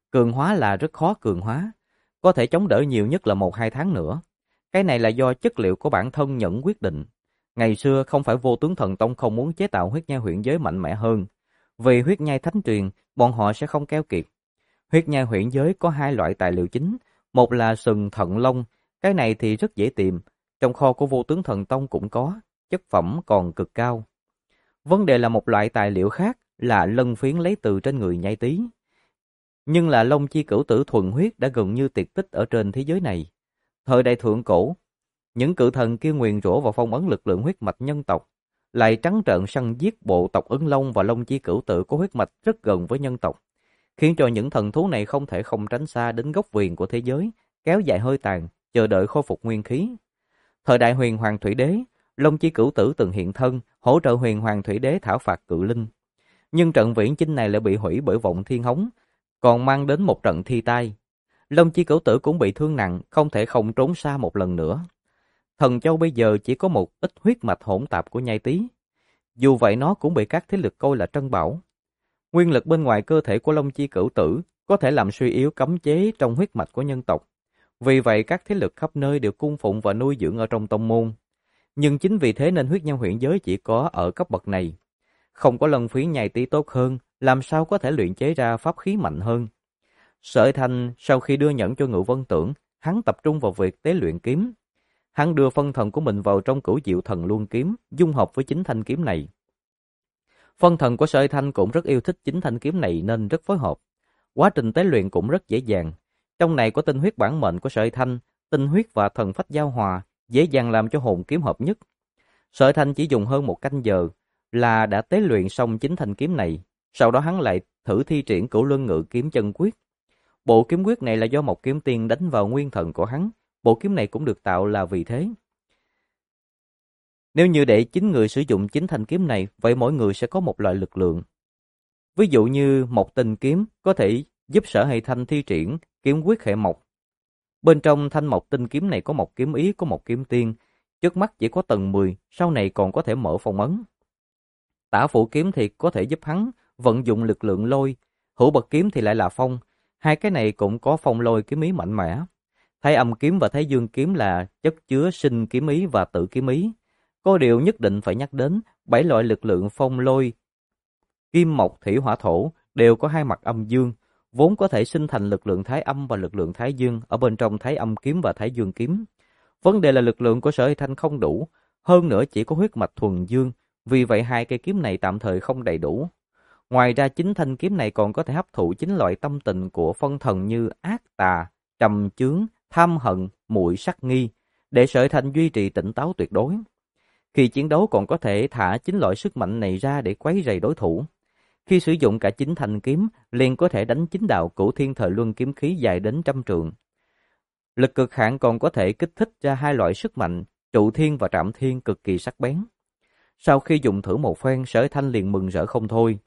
Cường hóa là rất khó cường hóa, có thể chống đỡ nhiều nhất là 1-2 tháng nữa. Cái này là do chất liệu của bản thân nhận quyết định. Ngày xưa không phải Vô Tướng Thần Tông không muốn chế tạo huyết nhai huyễn giới mạnh mẽ hơn. Vì huyết nhai thánh truyền, bọn họ sẽ không keo kiệt. Huyết nhai huyễn giới có 2 loại tài liệu chính, một là sừng thận lông, cái này thì rất dễ tìm, trong kho của Vô Tướng Thần Tông cũng có, chất phẩm còn cực cao. Vấn đề là một loại tài liệu khác là lân phiến lấy từ trên người nhai tí. Nhưng là Long Chi Cửu Tử thuần huyết đã gần như tuyệt tích ở trên thế giới này. Thời đại thượng cổ, những cự thần kia nguyền rủa và phong ấn lực lượng huyết mạch nhân tộc, lại trắng trợn săn giết bộ tộc Ưng Long và Long Chi Cửu Tử có huyết mạch rất gần với nhân tộc, khiến cho những thần thú này không thể không tránh xa đến góc viền của thế giới, kéo dài hơi tàn, chờ đợi khôi phục nguyên khí. Thời đại Huyền Hoàng Thủy Đế, Long Chi Cửu Tử từng hiện thân, hỗ trợ Huyền Hoàng Thủy Đế thảo phạt cự linh. Nhưng trận viễn chinh này lại bị hủy bởi vọng thiên hống, còn mang đến một trận thi tai. Long Chi Cửu Tử cũng bị thương nặng, không thể không trốn xa một lần nữa. Thần Châu bây giờ chỉ có một ít huyết mạch hỗn tạp của nhai tí. Dù vậy nó cũng bị các thế lực coi là trân bảo. Nguyên lực bên ngoài cơ thể của Long Chi Cửu Tử có thể làm suy yếu cấm chế trong huyết mạch của nhân tộc. Vì vậy các thế lực khắp nơi đều cung phụng và nuôi dưỡng ở trong tông môn. Nhưng chính vì thế nên huyết nhân huyễn giới chỉ có ở cấp bậc này. Không có lân phiến nhai tí tốt hơn, làm sao có thể luyện chế ra pháp khí mạnh hơn. Sở Thanh sau khi đưa nhẫn cho Ngự Vân Tưởng, hắn tập trung vào việc tế luyện kiếm. Hắn đưa phân thần của mình vào trong Cửu Diệu Thần Luân kiếm, dung hợp với chính thanh kiếm này. Phân thần của Sở Thanh cũng rất yêu thích chính thanh kiếm này nên rất phối hợp. Quá trình tế luyện cũng rất dễ dàng. Trong này có tinh huyết bản mệnh của Sở Thanh, tinh huyết và thần phách giao hòa, dễ dàng làm cho hồn kiếm hợp nhất. Sở Thanh chỉ dùng hơn 1 canh giờ là đã tế luyện xong chính thanh kiếm này. Sau đó hắn lại thử thi triển Cửu Luân Ngự Kiếm Chân Quyết. Bộ kiếm quyết này là do một kiếm tiên đánh vào nguyên thần của hắn. Bộ kiếm này cũng được tạo là vì thế. Nếu như để 9 người sử dụng chính thanh kiếm này, vậy mỗi người sẽ có một loại lực lượng. Ví dụ như một tinh kiếm có thể giúp Sở Hay Thanh thi triển kiếm quyết hệ mộc. Bên trong thanh mộc tinh kiếm này có một kiếm ý, có một kiếm tiên. Trước mắt chỉ có tầng 10, sau này còn có thể mở phong ấn. Tả Phụ kiếm thì có thể giúp hắn vận dụng lực lượng lôi, Hữu Bật kiếm thì lại là phong. Hai cái này cũng có phong lôi kiếm ý mạnh mẽ. Thái Âm kiếm và Thái Dương kiếm là chất chứa sinh kiếm ý và tự kiếm ý. Có điều nhất định phải nhắc đến 7 loại lực lượng phong lôi, kim mộc thủy hỏa thổ đều có 2 mặt âm dương, vốn có thể sinh thành lực lượng Thái Âm và lực lượng Thái Dương ở bên trong Thái Âm kiếm và Thái Dương kiếm. Vấn đề là lực lượng của Sở Hay Thanh không đủ, hơn nữa chỉ có huyết mạch thuần dương, vì vậy 2 cây kiếm này tạm thời không đầy đủ. Ngoài ra chính thanh kiếm này còn có thể hấp thụ 9 loại tâm tình của phân thần như ác tà, trầm chướng, tham hận, muội sắc nghi, để Sở Hay Thanh duy trì tỉnh táo tuyệt đối. Khi chiến đấu còn có thể thả 9 loại sức mạnh này ra để quấy rầy đối thủ. Khi sử dụng cả 9 thanh kiếm, liền có thể đánh 9 đạo Cửu Thiên Thời Luân kiếm khí dài đến 100 trượng. Lực cực hạn còn có thể kích thích ra 2 loại sức mạnh, trụ thiên và trạm thiên cực kỳ sắc bén. Sau khi dùng thử một phen, Sở Hay Thanh liền mừng rỡ không thôi.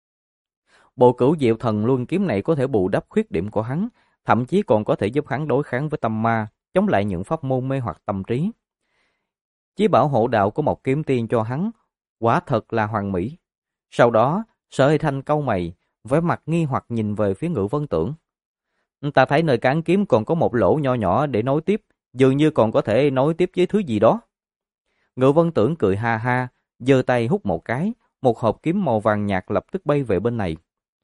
Bộ Cửu Diệu Thần Luân kiếm này có thể bù đắp khuyết điểm của hắn, thậm chí còn có thể giúp hắn đối kháng với tâm ma, chống lại những pháp môn mê hoặc tâm trí. Chí bảo hộ đạo của một kiếm tiên cho hắn, quả thật là hoàn mỹ. Sau đó, Sở Hay Thanh cau mày, vẻ mặt nghi hoặc nhìn về phía Ngự Vân Tưởng. Ta thấy nơi cán kiếm còn có một lỗ nho nhỏ để nối tiếp, dường như còn có thể nối tiếp với thứ gì đó. Ngự Vân Tưởng cười ha ha, giơ tay hút một cái, một hộp kiếm màu vàng nhạt lập tức bay về bên này.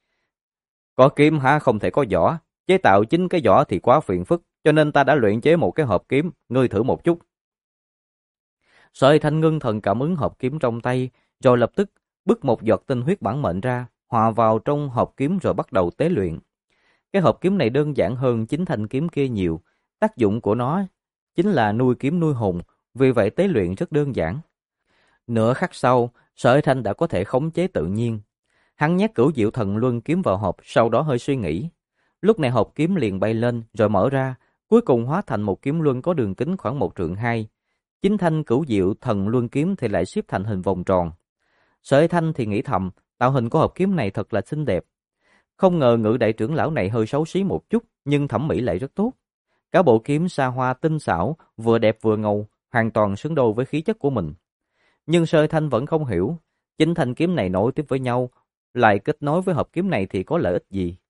Có kiếm hả, không thể có vỏ, chế tạo chính cái vỏ thì quá phiền phức, cho nên ta đã luyện chế một cái hộp kiếm, ngươi thử một chút. Sở Hay Thanh ngưng thần cảm ứng hộp kiếm trong tay, rồi lập tức bứt một giọt tinh huyết bản mệnh ra, hòa vào trong hộp kiếm rồi bắt đầu tế luyện. Cái hộp kiếm này đơn giản hơn chính thanh kiếm kia nhiều, tác dụng của nó chính là nuôi kiếm nuôi hồn, vì vậy tế luyện rất đơn giản. Nửa khắc sau, Sở Hay Thanh đã có thể khống chế tự nhiên. Hắn nhét Cửu Diệu Thần Luân kiếm vào hộp, sau đó hơi suy nghĩ. Lúc này hộp kiếm liền bay lên rồi mở ra, cuối cùng hóa thành một kiếm luân có đường kính khoảng 1 trượng 2. Chính thanh Cửu Diệu Thần Luân kiếm thì lại xếp thành hình vòng tròn. Sở Hay Thanh thì nghĩ thầm, tạo hình của hộp kiếm này thật là xinh đẹp. Không ngờ Ngự đại trưởng lão này hơi xấu xí một chút, nhưng thẩm mỹ lại rất tốt. Cả bộ kiếm xa hoa tinh xảo, vừa đẹp vừa ngầu, hoàn toàn xứng đôi với khí chất của mình. Nhưng Sở Hay Thanh vẫn không hiểu, chính thanh kiếm này nối tiếp với nhau, lại kết nối với hộp kiếm này thì có lợi ích gì?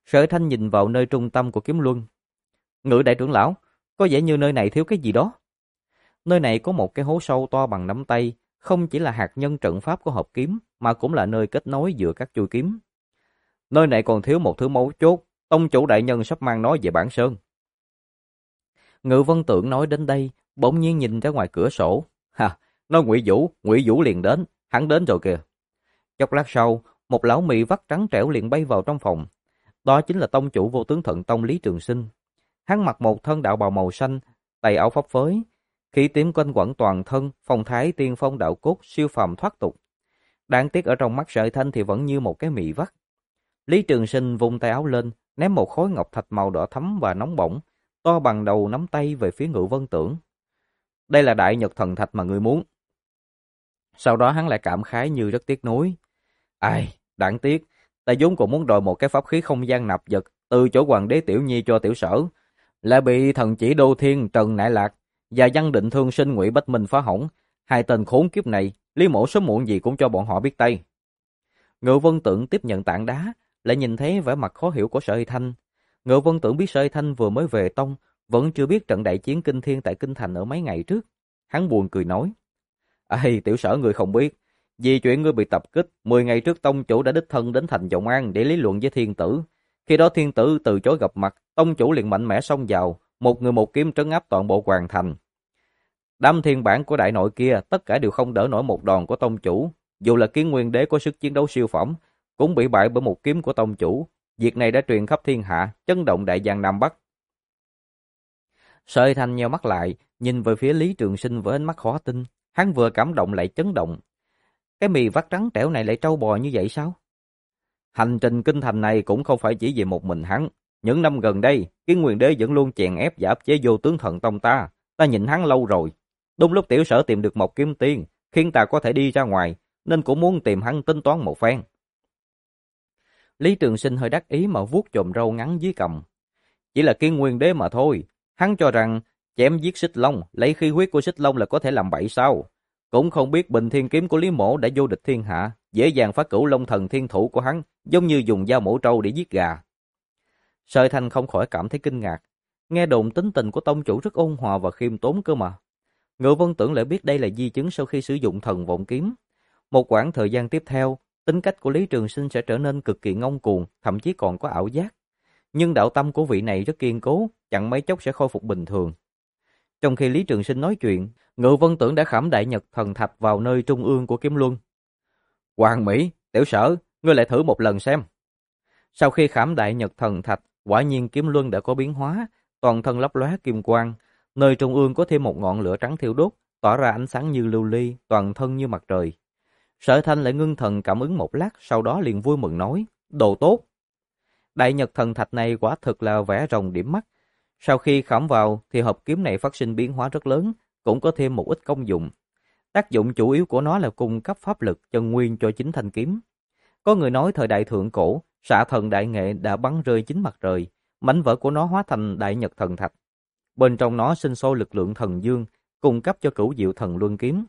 Sở Thanh nhìn vào nơi trung tâm của kiếm luân. Ngự đại trưởng lão, có vẻ như nơi này thiếu cái gì đó. Nơi này có một cái hố sâu to bằng nắm tay, không chỉ là hạt nhân trận pháp của hộp kiếm, mà cũng là nơi kết nối giữa các chuôi kiếm. Nơi này còn thiếu một thứ mấu chốt, tông chủ đại nhân sắp mang nó về Bản Sơn. Ngự Vân Tưởng nói đến đây, bỗng nhiên nhìn ra ngoài cửa sổ. Ha, nói Ngụy Vũ liền đến, hắn đến rồi kìa. Chốc lát sau, một lão mị vắt trắng trẻo liền bay vào trong phòng. Đó chính là tông chủ Vô Tướng Thận Tông Lý Trường Sinh. Hắn mặc một thân đạo bào màu xanh, tay áo phấp phới, khí tím quanh quẩn toàn thân, phong thái tiên phong đạo cốt siêu phàm thoát tục. Đáng tiếc ở trong mắt Sở Thanh thì vẫn như một cái mị vắt. Lý Trường Sinh vung tay áo lên, ném một khối ngọc thạch màu đỏ thẫm và nóng bỏng, to bằng đầu nắm tay về phía Ngự Vân Tưởng. Đây là Đại Nhật Thần Thạch mà ngươi muốn. Sau đó hắn lại cảm khái như rất tiếc nuối. Ai, đáng tiếc, ta vốn còn muốn đòi một cái pháp khí không gian nạp vật từ chỗ Hoàng đế Tiểu Nhi cho Tiểu Sở, lại bị thần chỉ Đô Thiên Trần Nại Lạc và Văn Định Thương Sinh Ngụy Bách Minh phá hỏng. Hai tên khốn kiếp này, Lý Mỗ sớm muộn gì cũng cho bọn họ biết tay. Ngự Vân Tưởng tiếp nhận tảng đá, lại nhìn thấy vẻ mặt khó hiểu của Sở Hy Thanh. Ngự Vân Tưởng biết Sở Hy Thanh vừa mới về tông, vẫn chưa biết trận đại chiến kinh thiên tại Kinh Thành ở mấy ngày trước. Hắn buồn cười nói: "Ây, Tiểu Sở người không biết, vì chuyện ngươi bị tập kích, 10 ngày trước tông chủ đã đích thân đến thành Vọng An để lý luận với Thiên Tử. Khi đó Thiên Tử từ chối gặp mặt, tông chủ liền mạnh mẽ xông vào, một người một kiếm trấn áp toàn bộ hoàng thành. Đám thiên bản của đại nội kia tất cả đều không đỡ nổi một đòn của tông chủ, dù là Kiến Nguyên Đế có sức chiến đấu siêu phẩm, cũng bị bại bởi một kiếm của tông chủ. Việc này đã truyền khắp thiên hạ, chấn động đại giang Nam Bắc." Sở Thanh nheo mắt lại, nhìn về phía Lý Trường Sinh với ánh mắt khó tin. Hắn vừa cảm động lại chấn động. Cái mì vắt trắng trẻo này lại trâu bò như vậy sao? Hành trình kinh thành này cũng không phải chỉ về một mình hắn. Những năm gần đây, Kiến Nguyên Đế vẫn luôn chèn ép và áp chế Vô Tướng Thần Tông ta. Ta nhìn hắn lâu rồi. Đúng lúc Tiểu Sở tìm được một kiếm tiên, khiến ta có thể đi ra ngoài, nên cũng muốn tìm hắn tính toán một phen. Lý Trường Sinh hơi đắc ý mà vuốt chòm râu ngắn dưới cằm. Chỉ là Kiến Nguyên Đế mà thôi. Hắn cho rằng chém giết Xích Long, lấy khí huyết của Xích Long là có thể làm bậy sao? Cũng không biết Bình Thiên Kiếm của Lý Mỗ đã vô địch thiên hạ, dễ dàng phá Cửu Long Thần Thiên Thủ của hắn, giống như dùng dao mổ trâu để giết gà. Sở Thanh không khỏi cảm thấy kinh ngạc. Nghe đồn tính tình của tông chủ rất ôn hòa và khiêm tốn cơ mà. Ngự Vân Tưởng lại biết đây là di chứng sau khi sử dụng Thần Vọng Kiếm. Một quãng thời gian tiếp theo, tính cách của Lý Trường Sinh sẽ trở nên cực kỳ ngông cuồng, thậm chí còn có ảo giác. Nhưng đạo tâm của vị này rất kiên cố, chẳng mấy chốc sẽ khôi phục bình thường. Trong khi Lý Trường Sinh nói chuyện, Ngự Vân Tưởng đã khảm Đại Nhật Thần Thạch vào nơi trung ương của kiếm luân. "Hoàng Mỹ, Tiểu Sở, ngươi lại thử một lần xem." Sau khi khảm Đại Nhật Thần Thạch, quả nhiên kiếm luân đã có biến hóa, toàn thân lấp lóe kim quang, nơi trung ương có thêm một ngọn lửa trắng thiêu đốt, tỏa ra ánh sáng như lưu ly, toàn thân như mặt trời. Sở Thanh lại ngưng thần cảm ứng một lát, sau đó liền vui mừng nói: "Đồ tốt." Đại Nhật Thần Thạch này quả thực là vẽ rồng điểm mắt. Sau khi khảm vào thì hộp kiếm này phát sinh biến hóa rất lớn, cũng có thêm một ít công dụng. Tác dụng chủ yếu của nó là cung cấp pháp lực chân nguyên cho chính thanh kiếm. Có người nói thời đại thượng cổ, xạ thần đại nghệ đã bắn rơi chính mặt trời, mảnh vỡ của nó hóa thành Đại Nhật Thần Thạch. Bên trong nó sinh sôi lực lượng thần dương, cung cấp cho Cửu Diệu Thần Luân kiếm.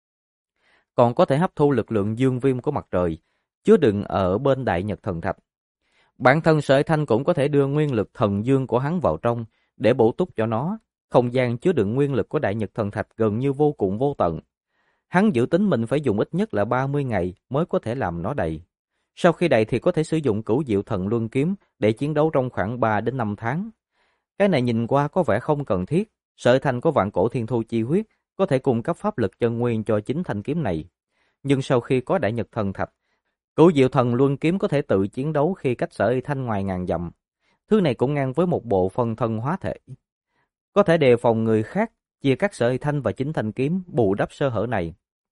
Còn có thể hấp thu lực lượng dương viêm của mặt trời, chứa đựng ở bên Đại Nhật Thần Thạch. Bản thân Sở Thanh cũng có thể đưa nguyên lực thần dương của hắn vào trong để bổ túc cho nó. Không gian chứa đựng nguyên lực của Đại Nhật Thần Thạch gần như vô cùng vô tận. Hắn dự tính mình phải dùng ít nhất là 30 ngày mới có thể làm nó đầy. Sau khi đầy thì có thể sử dụng Cửu Diệu Thần Luân kiếm để chiến đấu trong khoảng 3 đến 5 tháng. Cái này nhìn qua có vẻ không cần thiết. Sở Thanh có Vạn Cổ Thiên Thu chi huyết, có thể cung cấp pháp lực chân nguyên cho chính thanh kiếm này. Nhưng sau khi có Đại Nhật Thần Thạch, Cửu Diệu Thần Luân kiếm có thể tự chiến đấu khi cách Sở Thanh ngoài ngàn dặm. Thứ này cũng ngang với một bộ phân thân hóa thể, có thể đề phòng người khác, chia cắt Sở Thanh và chính thanh kiếm, bù đắp sơ hở này.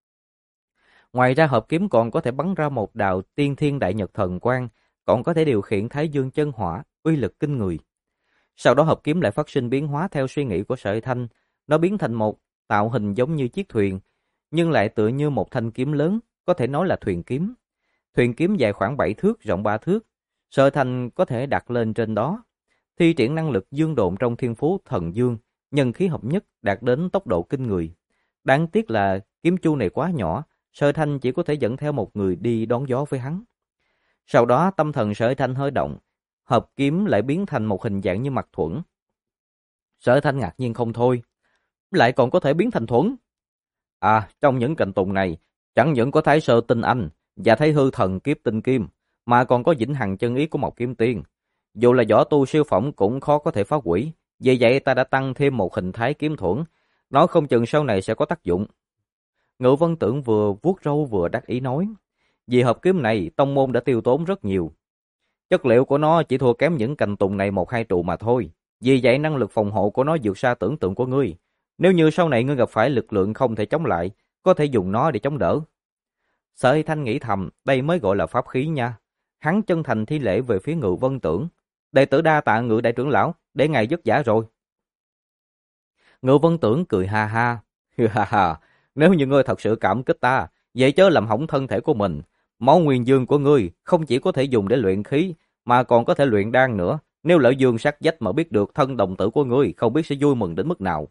Ngoài ra hộp kiếm còn có thể bắn ra một đạo Tiên Thiên Đại Nhật Thần Quang, còn có thể điều khiển Thái Dương chân hỏa, uy lực kinh người. Sau đó hộp kiếm lại phát sinh biến hóa theo suy nghĩ của Sở Thanh, nó biến thành một tạo hình giống như chiếc thuyền, nhưng lại tựa như một thanh kiếm lớn, có thể nói là thuyền kiếm. Thuyền kiếm dài khoảng 7 thước, rộng 3 thước. Sở Thanh có thể đặt lên trên đó, thi triển năng lực dương độn trong thiên phú thần dương, nhân khí hợp nhất đạt đến tốc độ kinh người. Đáng tiếc là kiếm chu này quá nhỏ, Sở Thanh chỉ có thể dẫn theo một người đi đón gió với hắn. Sau đó tâm thần Sở Thanh hơi động, hợp kiếm lại biến thành một hình dạng như mặt thuẫn. Sở Thanh ngạc nhiên không thôi, lại còn có thể biến thành thuẫn. À, trong những cành tùng này, chẳng những có Thái Sơ Tinh Anh và Thái Hư Thần Kiếp Tinh Kim, mà còn có vĩnh hằng chân ý của Mộc Kiếm Tiên. Dù là võ tu siêu phẩm cũng khó có thể phá hủy, vì vậy ta đã tăng thêm một hình thái kiếm thuẫn, nói không chừng sau này sẽ có tác dụng. Ngự Vân Tưởng vừa vuốt râu vừa đắc ý nói, vì hợp kiếm này, tông môn đã tiêu tốn rất nhiều. Chất liệu của nó chỉ thua kém những cành tùng này một hai trụ mà thôi, vì vậy năng lực phòng hộ của nó vượt xa tưởng tượng của ngươi. Nếu như sau này ngươi gặp phải lực lượng không thể chống lại, có thể dùng nó để chống đỡ. Sở Thanh nghĩ thầm, đây mới gọi là pháp khí nha. Hắn chân thành thi lễ về phía Ngự Vân Tưởng. Đệ tử đa tạ Ngự đại trưởng lão, để ngài vất vả rồi. Ngự Vân Tưởng cười ha ha. Ha ha, nếu như ngươi thật sự cảm kích ta, vậy chớ làm hỏng thân thể của mình. Máu nguyên dương của ngươi không chỉ có thể dùng để luyện khí, mà còn có thể luyện đan nữa. Nếu lỡ dương sắc dách mà biết được thân đồng tử của ngươi, không biết sẽ vui mừng đến mức nào.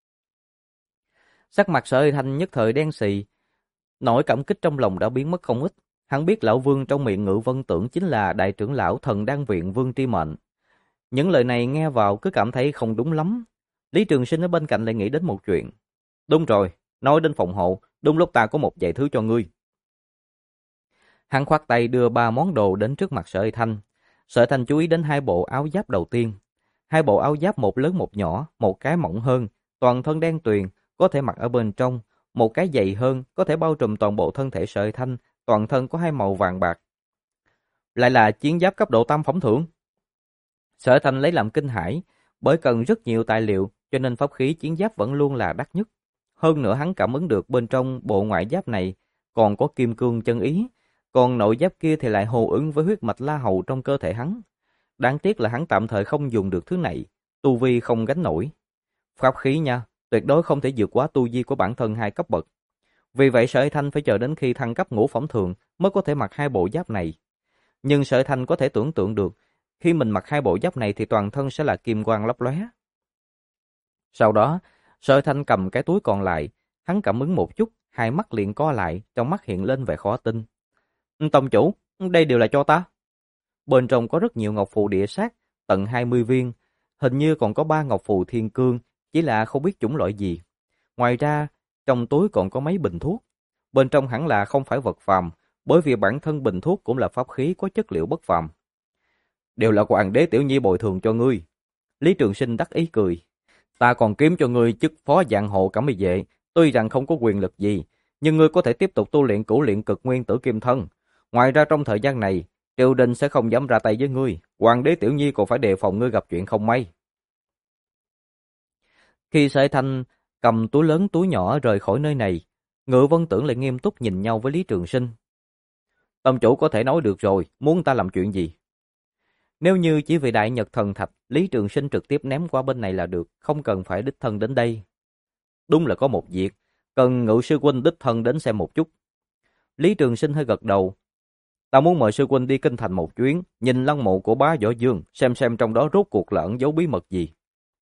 Sắc mặt Sở Thanh nhất thời đen xì, nỗi cảm kích trong lòng đã biến mất không ít. Hắn biết lão Vương trong miệng Ngự Vân Tưởng chính là đại trưởng lão thần đan viện Vương Tri Mệnh. Những lời này nghe vào cứ cảm thấy không đúng lắm. Lý Trường Sinh ở bên cạnh lại nghĩ đến một chuyện. Đúng rồi, nói đến phòng hộ, đúng lúc ta có một vài thứ cho ngươi. Hắn khoát tay đưa 3 món đồ đến trước mặt Sở Thanh. Sở Thanh chú ý đến 2 bộ áo giáp đầu tiên. 2 bộ áo giáp một lớn một nhỏ, một cái mỏng hơn, toàn thân đen tuyền, có thể mặc ở bên trong. Một cái dày hơn, có thể bao trùm toàn bộ thân thể Sở Thanh, toàn thân có 2 màu vàng bạc. Lại là chiến giáp cấp độ tam phẩm thượng. Sở Thanh lấy làm kinh hãi, bởi cần rất nhiều tài liệu, cho nên pháp khí chiến giáp vẫn luôn là đắt nhất. Hơn nữa hắn cảm ứng được bên trong bộ ngoại giáp này còn có kim cương chân ý, còn nội giáp kia thì lại hồ ứng với huyết mạch La Hầu trong cơ thể hắn. Đáng tiếc là hắn tạm thời không dùng được thứ này, tu vi không gánh nổi. Pháp khí nha, tuyệt đối không thể vượt quá tu vi của bản thân 2 cấp bậc. Vì vậy Sở Thanh phải chờ đến khi thăng cấp ngũ phẩm thường mới có thể mặc 2 bộ giáp này. Nhưng Sở Thanh có thể tưởng tượng được, khi mình mặc 2 bộ giáp này thì toàn thân sẽ là kim quang lấp lóe. Sau đó, Sở Thanh cầm cái túi còn lại, hắn cảm ứng một chút, 2 mắt liền co lại, trong mắt hiện lên vẻ khó tin. Tông chủ, đây đều là cho ta. Bên trong có rất nhiều ngọc phù địa sát, tận 20 viên, hình như còn có 3 ngọc phù thiên cương, chỉ là không biết chủng loại gì. Ngoài ra, trong túi còn có mấy bình thuốc. Bên trong hẳn là không phải vật phàm, bởi vì bản thân bình thuốc cũng là pháp khí có chất liệu bất phàm. Đều là Hoàng đế tiểu nhi bồi thường cho ngươi. Lý Trường Sinh đắc ý cười. Ta còn kiếm cho ngươi chức phó dạng hộ cẩm y vệ, tuy rằng không có quyền lực gì, nhưng ngươi có thể tiếp tục tu luyện cửu luyện cực nguyên tử kim thân. Ngoài ra trong thời gian này, triều đình sẽ không dám ra tay với ngươi, Hoàng đế tiểu nhi còn phải đề phòng ngươi gặp chuyện không may. Khi Sở Thanh cầm túi lớn túi nhỏ rời khỏi nơi này, Ngự Vân Tưởng lại nghiêm túc nhìn nhau với Lý Trường Sinh. Tông chủ có thể nói được rồi, muốn ta làm chuyện gì? Nếu như chỉ vì Đại Nhật Thần Thạch, Lý Trường Sinh trực tiếp ném qua bên này là được, không cần phải đích thân đến đây. Đúng là có một việc, cần Ngự sư huynh đích thân đến xem một chút. Lý Trường Sinh hơi gật đầu. Ta muốn mời sư huynh đi kinh thành một chuyến, nhìn lăng mộ của bá Võ Dương, xem trong đó rốt cuộc là ẩn giấu bí mật gì.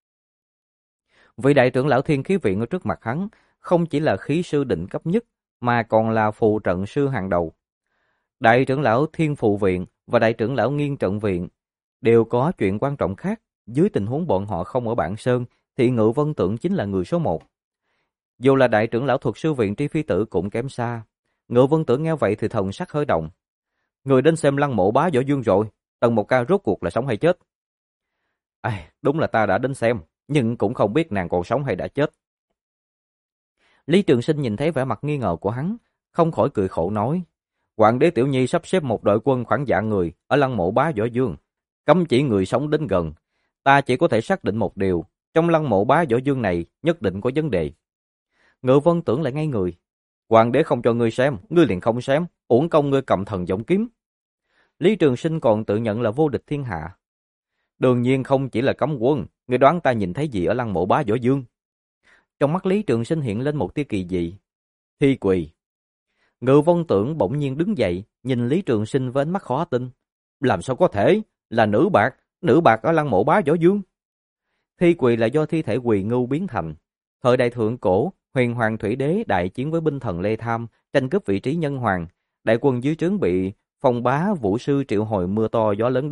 Vị đại trưởng lão Thiên Khí Viện ở trước mặt hắn, không chỉ là khí sư đỉnh cấp nhất, mà còn là phù trận sư hàng đầu. Đại trưởng lão Thiên Phụ Viện và đại trưởng lão Nghiên Trận Viện đều có chuyện quan trọng khác. Dưới tình huống bọn họ không ở Bản Sơn, thì Ngự Vân Tưởng chính là người số 1. Dù là đại trưởng lão Thuật Sư Viện Tri Phi Tử cũng kém xa. Ngự Vân Tưởng nghe vậy thì thần sắc hơi động. Người đến xem lăng mộ bá Võ Dương rồi, Tần Mộc Ca rốt cuộc là sống hay chết? Đúng là ta đã đến xem, nhưng cũng không biết nàng còn sống hay đã chết. Lý Trường Sinh nhìn thấy vẻ mặt nghi ngờ của hắn, không khỏi cười khổ nói. Hoàng đế tiểu nhi sắp xếp một đội quân khoảng vạn người ở lăng mộ bá Võ Dương, cấm chỉ người sống đến gần. Ta chỉ có thể xác định một điều, trong lăng mộ bá Võ Dương này nhất định có vấn đề. Ngự Vân Tưởng lại ngay người. Hoàng đế không cho ngươi xem, ngươi liền không xem, uổng công ngươi cầm thần giọng kiếm. Lý Trường Sinh còn tự nhận là vô địch thiên hạ. Đương nhiên không chỉ là cấm quân, ngươi đoán ta nhìn thấy gì ở lăng mộ bá Võ Dương? Trong mắt Lý Trường Sinh hiện lên một tia kỳ dị. Thi quỳ. Ngự Vân Tưởng bỗng nhiên đứng dậy, nhìn Lý Trường Sinh với ánh mắt khó tin. Làm sao có thể? Là nữ bạc ở lăng mộ bá Võ Dương. Thi quỳ là do thi thể quỳ ngưu biến thành. Thời đại thượng cổ, Huyền Hoàng Thủy Đế đại chiến với binh thần Lê Tham, tranh cướp vị trí nhân hoàng. Đại quân dưới trướng bị Phong Bá Vũ Sư triệu hồi mưa to gió lớn đến,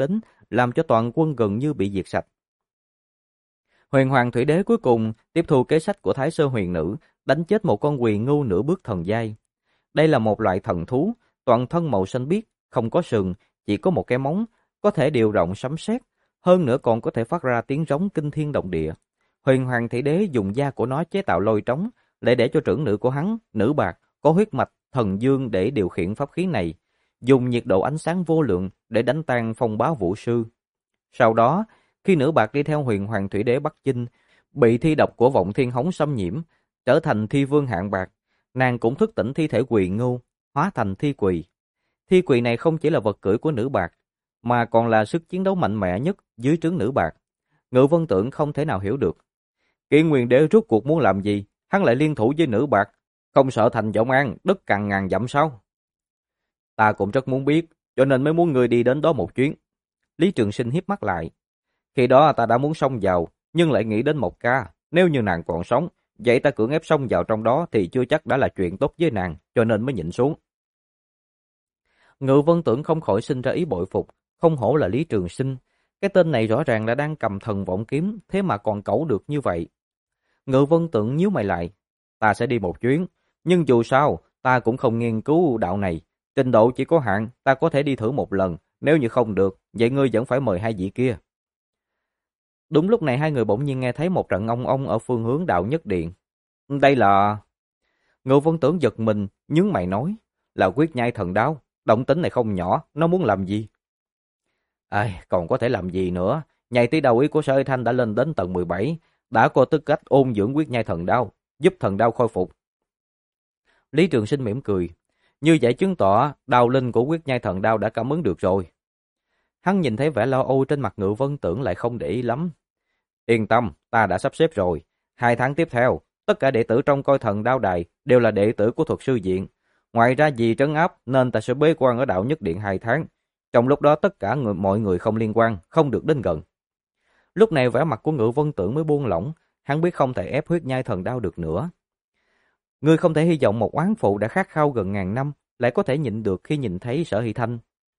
làm cho toàn quân gần như bị diệt sạch. Huyền Hoàng Thủy Đế cuối cùng tiếp thu kế sách của Thái Sơ Huyền Nữ, đánh chết một con quỳ ngưu nửa bước thần giai. Đây là một loại thần thú, toàn thân màu xanh biếc, không có sừng, chỉ có một cái móng, có thể điều động sấm sét, hơn nữa còn có thể phát ra tiếng rống kinh thiên động địa. Huyền Hoàng Thủy Đế dùng da của nó chế tạo lôi trống, lại để cho trưởng nữ của hắn, nữ bạc, có huyết mạch thần dương để điều khiển pháp khí này, dùng nhiệt độ ánh sáng vô lượng để đánh tan phong bá vũ sư. Sau đó, khi nữ bạc đi theo Huyền Hoàng Thủy Đế Bắc Chinh, bị thi độc của Vọng Thiên Hống xâm nhiễm, trở thành thi vương hạng bạc, nàng cũng thức tỉnh thi thể quỳ ngưu, hóa thành thi quỳ. Thi quỳ này không chỉ là vật cưỡi của nữ bạc, mà còn là sức chiến đấu mạnh mẽ nhất dưới trướng nữ bạc. Ngự Vân Tưởng không thể nào hiểu được. Kiên Nguyên Đế rốt cuộc muốn làm gì? Hắn lại liên thủ với nữ bạc, không sợ thành Vọng An, đất cằn ngàn dặm sao? Ta cũng rất muốn biết, cho nên mới muốn người đi đến đó một chuyến. Lý Trường Sinh hiếp mắt lại. Khi đó ta đã muốn xông vào, nhưng lại nghĩ đến Mộc Ca. Nếu như nàng còn sống, vậy ta cưỡng ép xông vào trong đó thì chưa chắc đã là chuyện tốt với nàng, cho nên mới nhịn xuống. Ngự Vân Tưởng không khỏi sinh ra ý bội phục, không hổ là Lý Trường Sinh. Cái tên này rõ ràng là đang cầm thần vọng kiếm, thế mà còn cẩu được như vậy. Ngự Vân Tưởng nhíu mày lại. Ta sẽ đi một chuyến, nhưng dù sao, ta cũng không nghiên cứu đạo này. Trình độ chỉ có hạn, ta có thể đi thử một lần, nếu như không được, vậy ngươi vẫn phải mời hai vị kia. Đúng lúc này hai người bỗng nhiên nghe thấy một trận ong ong ở phương hướng đạo nhất điện. Đây là... Ngự Vân Tưởng giật mình, nhướng mày nói, là quyết nhai thần đao, động tính này không nhỏ, nó muốn làm gì? Còn có thể làm gì nữa, nhai tí đầu ý của Sở Thanh đã lên đến tầng 17, đã có tư cách ôn dưỡng quyết nhai thần đao, giúp thần đao khôi phục. Lý Trường Sinh mỉm cười, như vậy chứng tỏ đao linh của quyết nhai thần đao đã cảm ứng được rồi. Hắn nhìn thấy vẻ lo âu trên mặt Ngự Vân Tưởng lại không để ý lắm. Yên tâm, ta đã sắp xếp rồi. 2 tháng tiếp theo, tất cả đệ tử trong coi thần đao đài đều là đệ tử của thuật sư viện. Ngoài ra vì trấn áp nên ta sẽ bế quan ở đạo nhất điện 2 tháng. Trong lúc đó tất cả mọi người không liên quan, không được đến gần. Lúc này vẻ mặt của Ngự Vân Tưởng mới buông lỏng, hắn biết không thể ép huyết nhai thần đao được nữa. Ngươi không thể hy vọng một oán phụ đã khát khao gần ngàn năm lại có thể nhịn được khi nhìn thấy Sở Hy Thanh.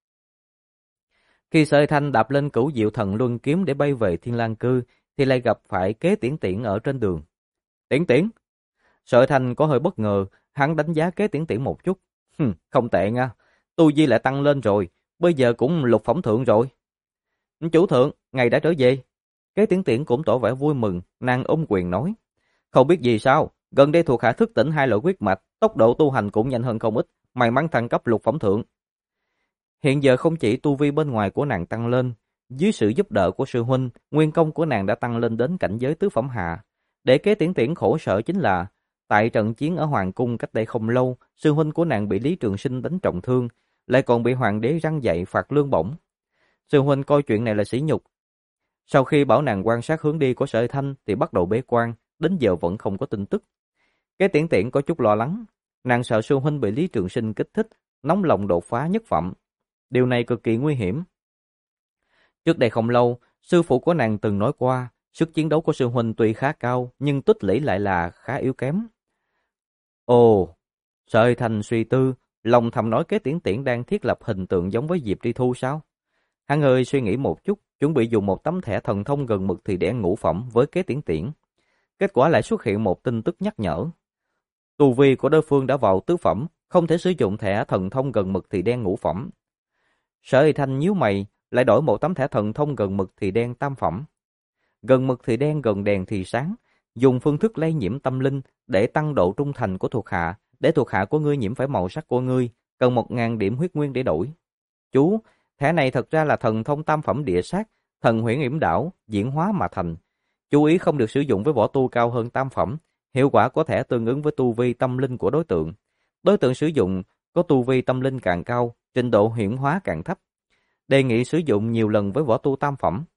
Khi Sở Hy Thanh đạp lên Cửu Diệu Thần Luân kiếm để bay về Thiên Lang Cư, thì lại gặp phải Kế Tiễn Tiễn ở trên đường. Tiễn Tiễn! Sở Hy Thanh có hơi bất ngờ, hắn đánh giá Kế Tiễn Tiễn một chút. Không tệ nha, tu vi lại tăng lên rồi, bây giờ cũng lục phẩm thượng rồi. Chủ thượng, ngài đã trở về. Kế Tiễn Tiễn cũng tỏ vẻ vui mừng, nàng ôm quyền nói. Không biết gì sao, gần đây thuộc hạ thức tỉnh 2 loại huyết mạch, tốc độ tu hành cũng nhanh hơn không ít, may mắn thăng cấp lục phẩm thượng. Hiện giờ không chỉ tu vi bên ngoài của nàng tăng lên, dưới sự giúp đỡ của sư huynh, nguyên công của nàng đã tăng lên đến cảnh giới tứ phẩm hạ. Để Kế Tiễn Tiễn khổ sở chính là, tại trận chiến ở Hoàng Cung cách đây không lâu, sư huynh của nàng bị Lý Trường Sinh đánh trọng thương, lại còn bị hoàng đế răn dạy phạt lương bổng. Sư huynh coi chuyện này là sỉ nhục. Sau khi bảo nàng quan sát hướng đi của Sở Thanh thì bắt đầu bế quan, đến giờ vẫn không có tin tức. Kế Tiễn Tiễn có chút lo lắng, nàng sợ sư huynh bị Lý Trường Sinh kích thích, nóng lòng đột phá nhất phẩm. Điều này cực kỳ nguy hiểm. Trước đây không lâu, sư phụ của nàng từng nói qua, sức chiến đấu của sư huynh tuy khá cao, nhưng tích lũy lại là khá yếu kém. Ồ, Sở Thanh suy tư, lòng thầm nói Kế Tiễn Tiễn đang thiết lập hình tượng giống với Diệp Tri Thu sao? Hắn hơi suy nghĩ một chút, chuẩn bị dùng một tấm thẻ thần thông gần mực thì đen ngũ phẩm với Kế Tiễn Tiễn. Kết quả lại xuất hiện một tin tức nhắc nhở. Tu vi của đối phương đã vào tứ phẩm, không thể sử dụng thẻ thần thông gần mực thì đen ngũ phẩm. Sở Hy Thanh nhíu mày, lại đổi một tấm thẻ thần thông gần mực thì đen tam phẩm. Gần mực thì đen, gần đèn thì sáng, dùng phương thức lây nhiễm tâm linh để tăng độ trung thành của thuộc hạ, để thuộc hạ của ngươi nhiễm phải màu sắc của ngươi, cần 1000 điểm huyết nguyên để đổi. Chú, thẻ này thật ra là thần thông tam phẩm địa sát, thần huyễn yểm đảo, diễn hóa mà thành. Chú ý không được sử dụng với võ tu cao hơn tam phẩm, hiệu quả có thể tương ứng với tu vi tâm linh của đối tượng. Đối tượng sử dụng có tu vi tâm linh càng cao, trình độ huyễn hóa càng thấp. Đề nghị sử dụng nhiều lần với võ tu tam phẩm.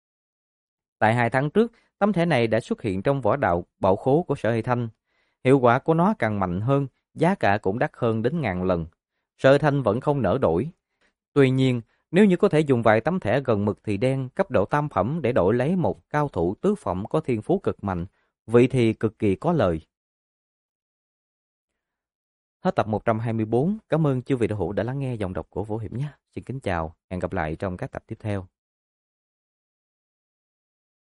Tại 2 tháng trước, tấm thẻ này đã xuất hiện trong võ đạo bảo khố của Sở Hy Thanh. Hiệu quả của nó càng mạnh hơn, giá cả cũng đắt hơn đến 1000 lần. Sở Hy Thanh vẫn không nỡ đổi. Tuy nhiên, nếu như có thể dùng vài tấm thẻ gần mực thì đen cấp độ tam phẩm để đổi lấy một cao thủ tứ phẩm có thiên phú cực mạnh, vậy thì cực kỳ có lời. Hết tập 124, cảm ơn chư vị đạo hữu đã lắng nghe giọng đọc của Vũ Hiệp nhé. Xin kính chào, hẹn gặp lại trong các tập tiếp theo.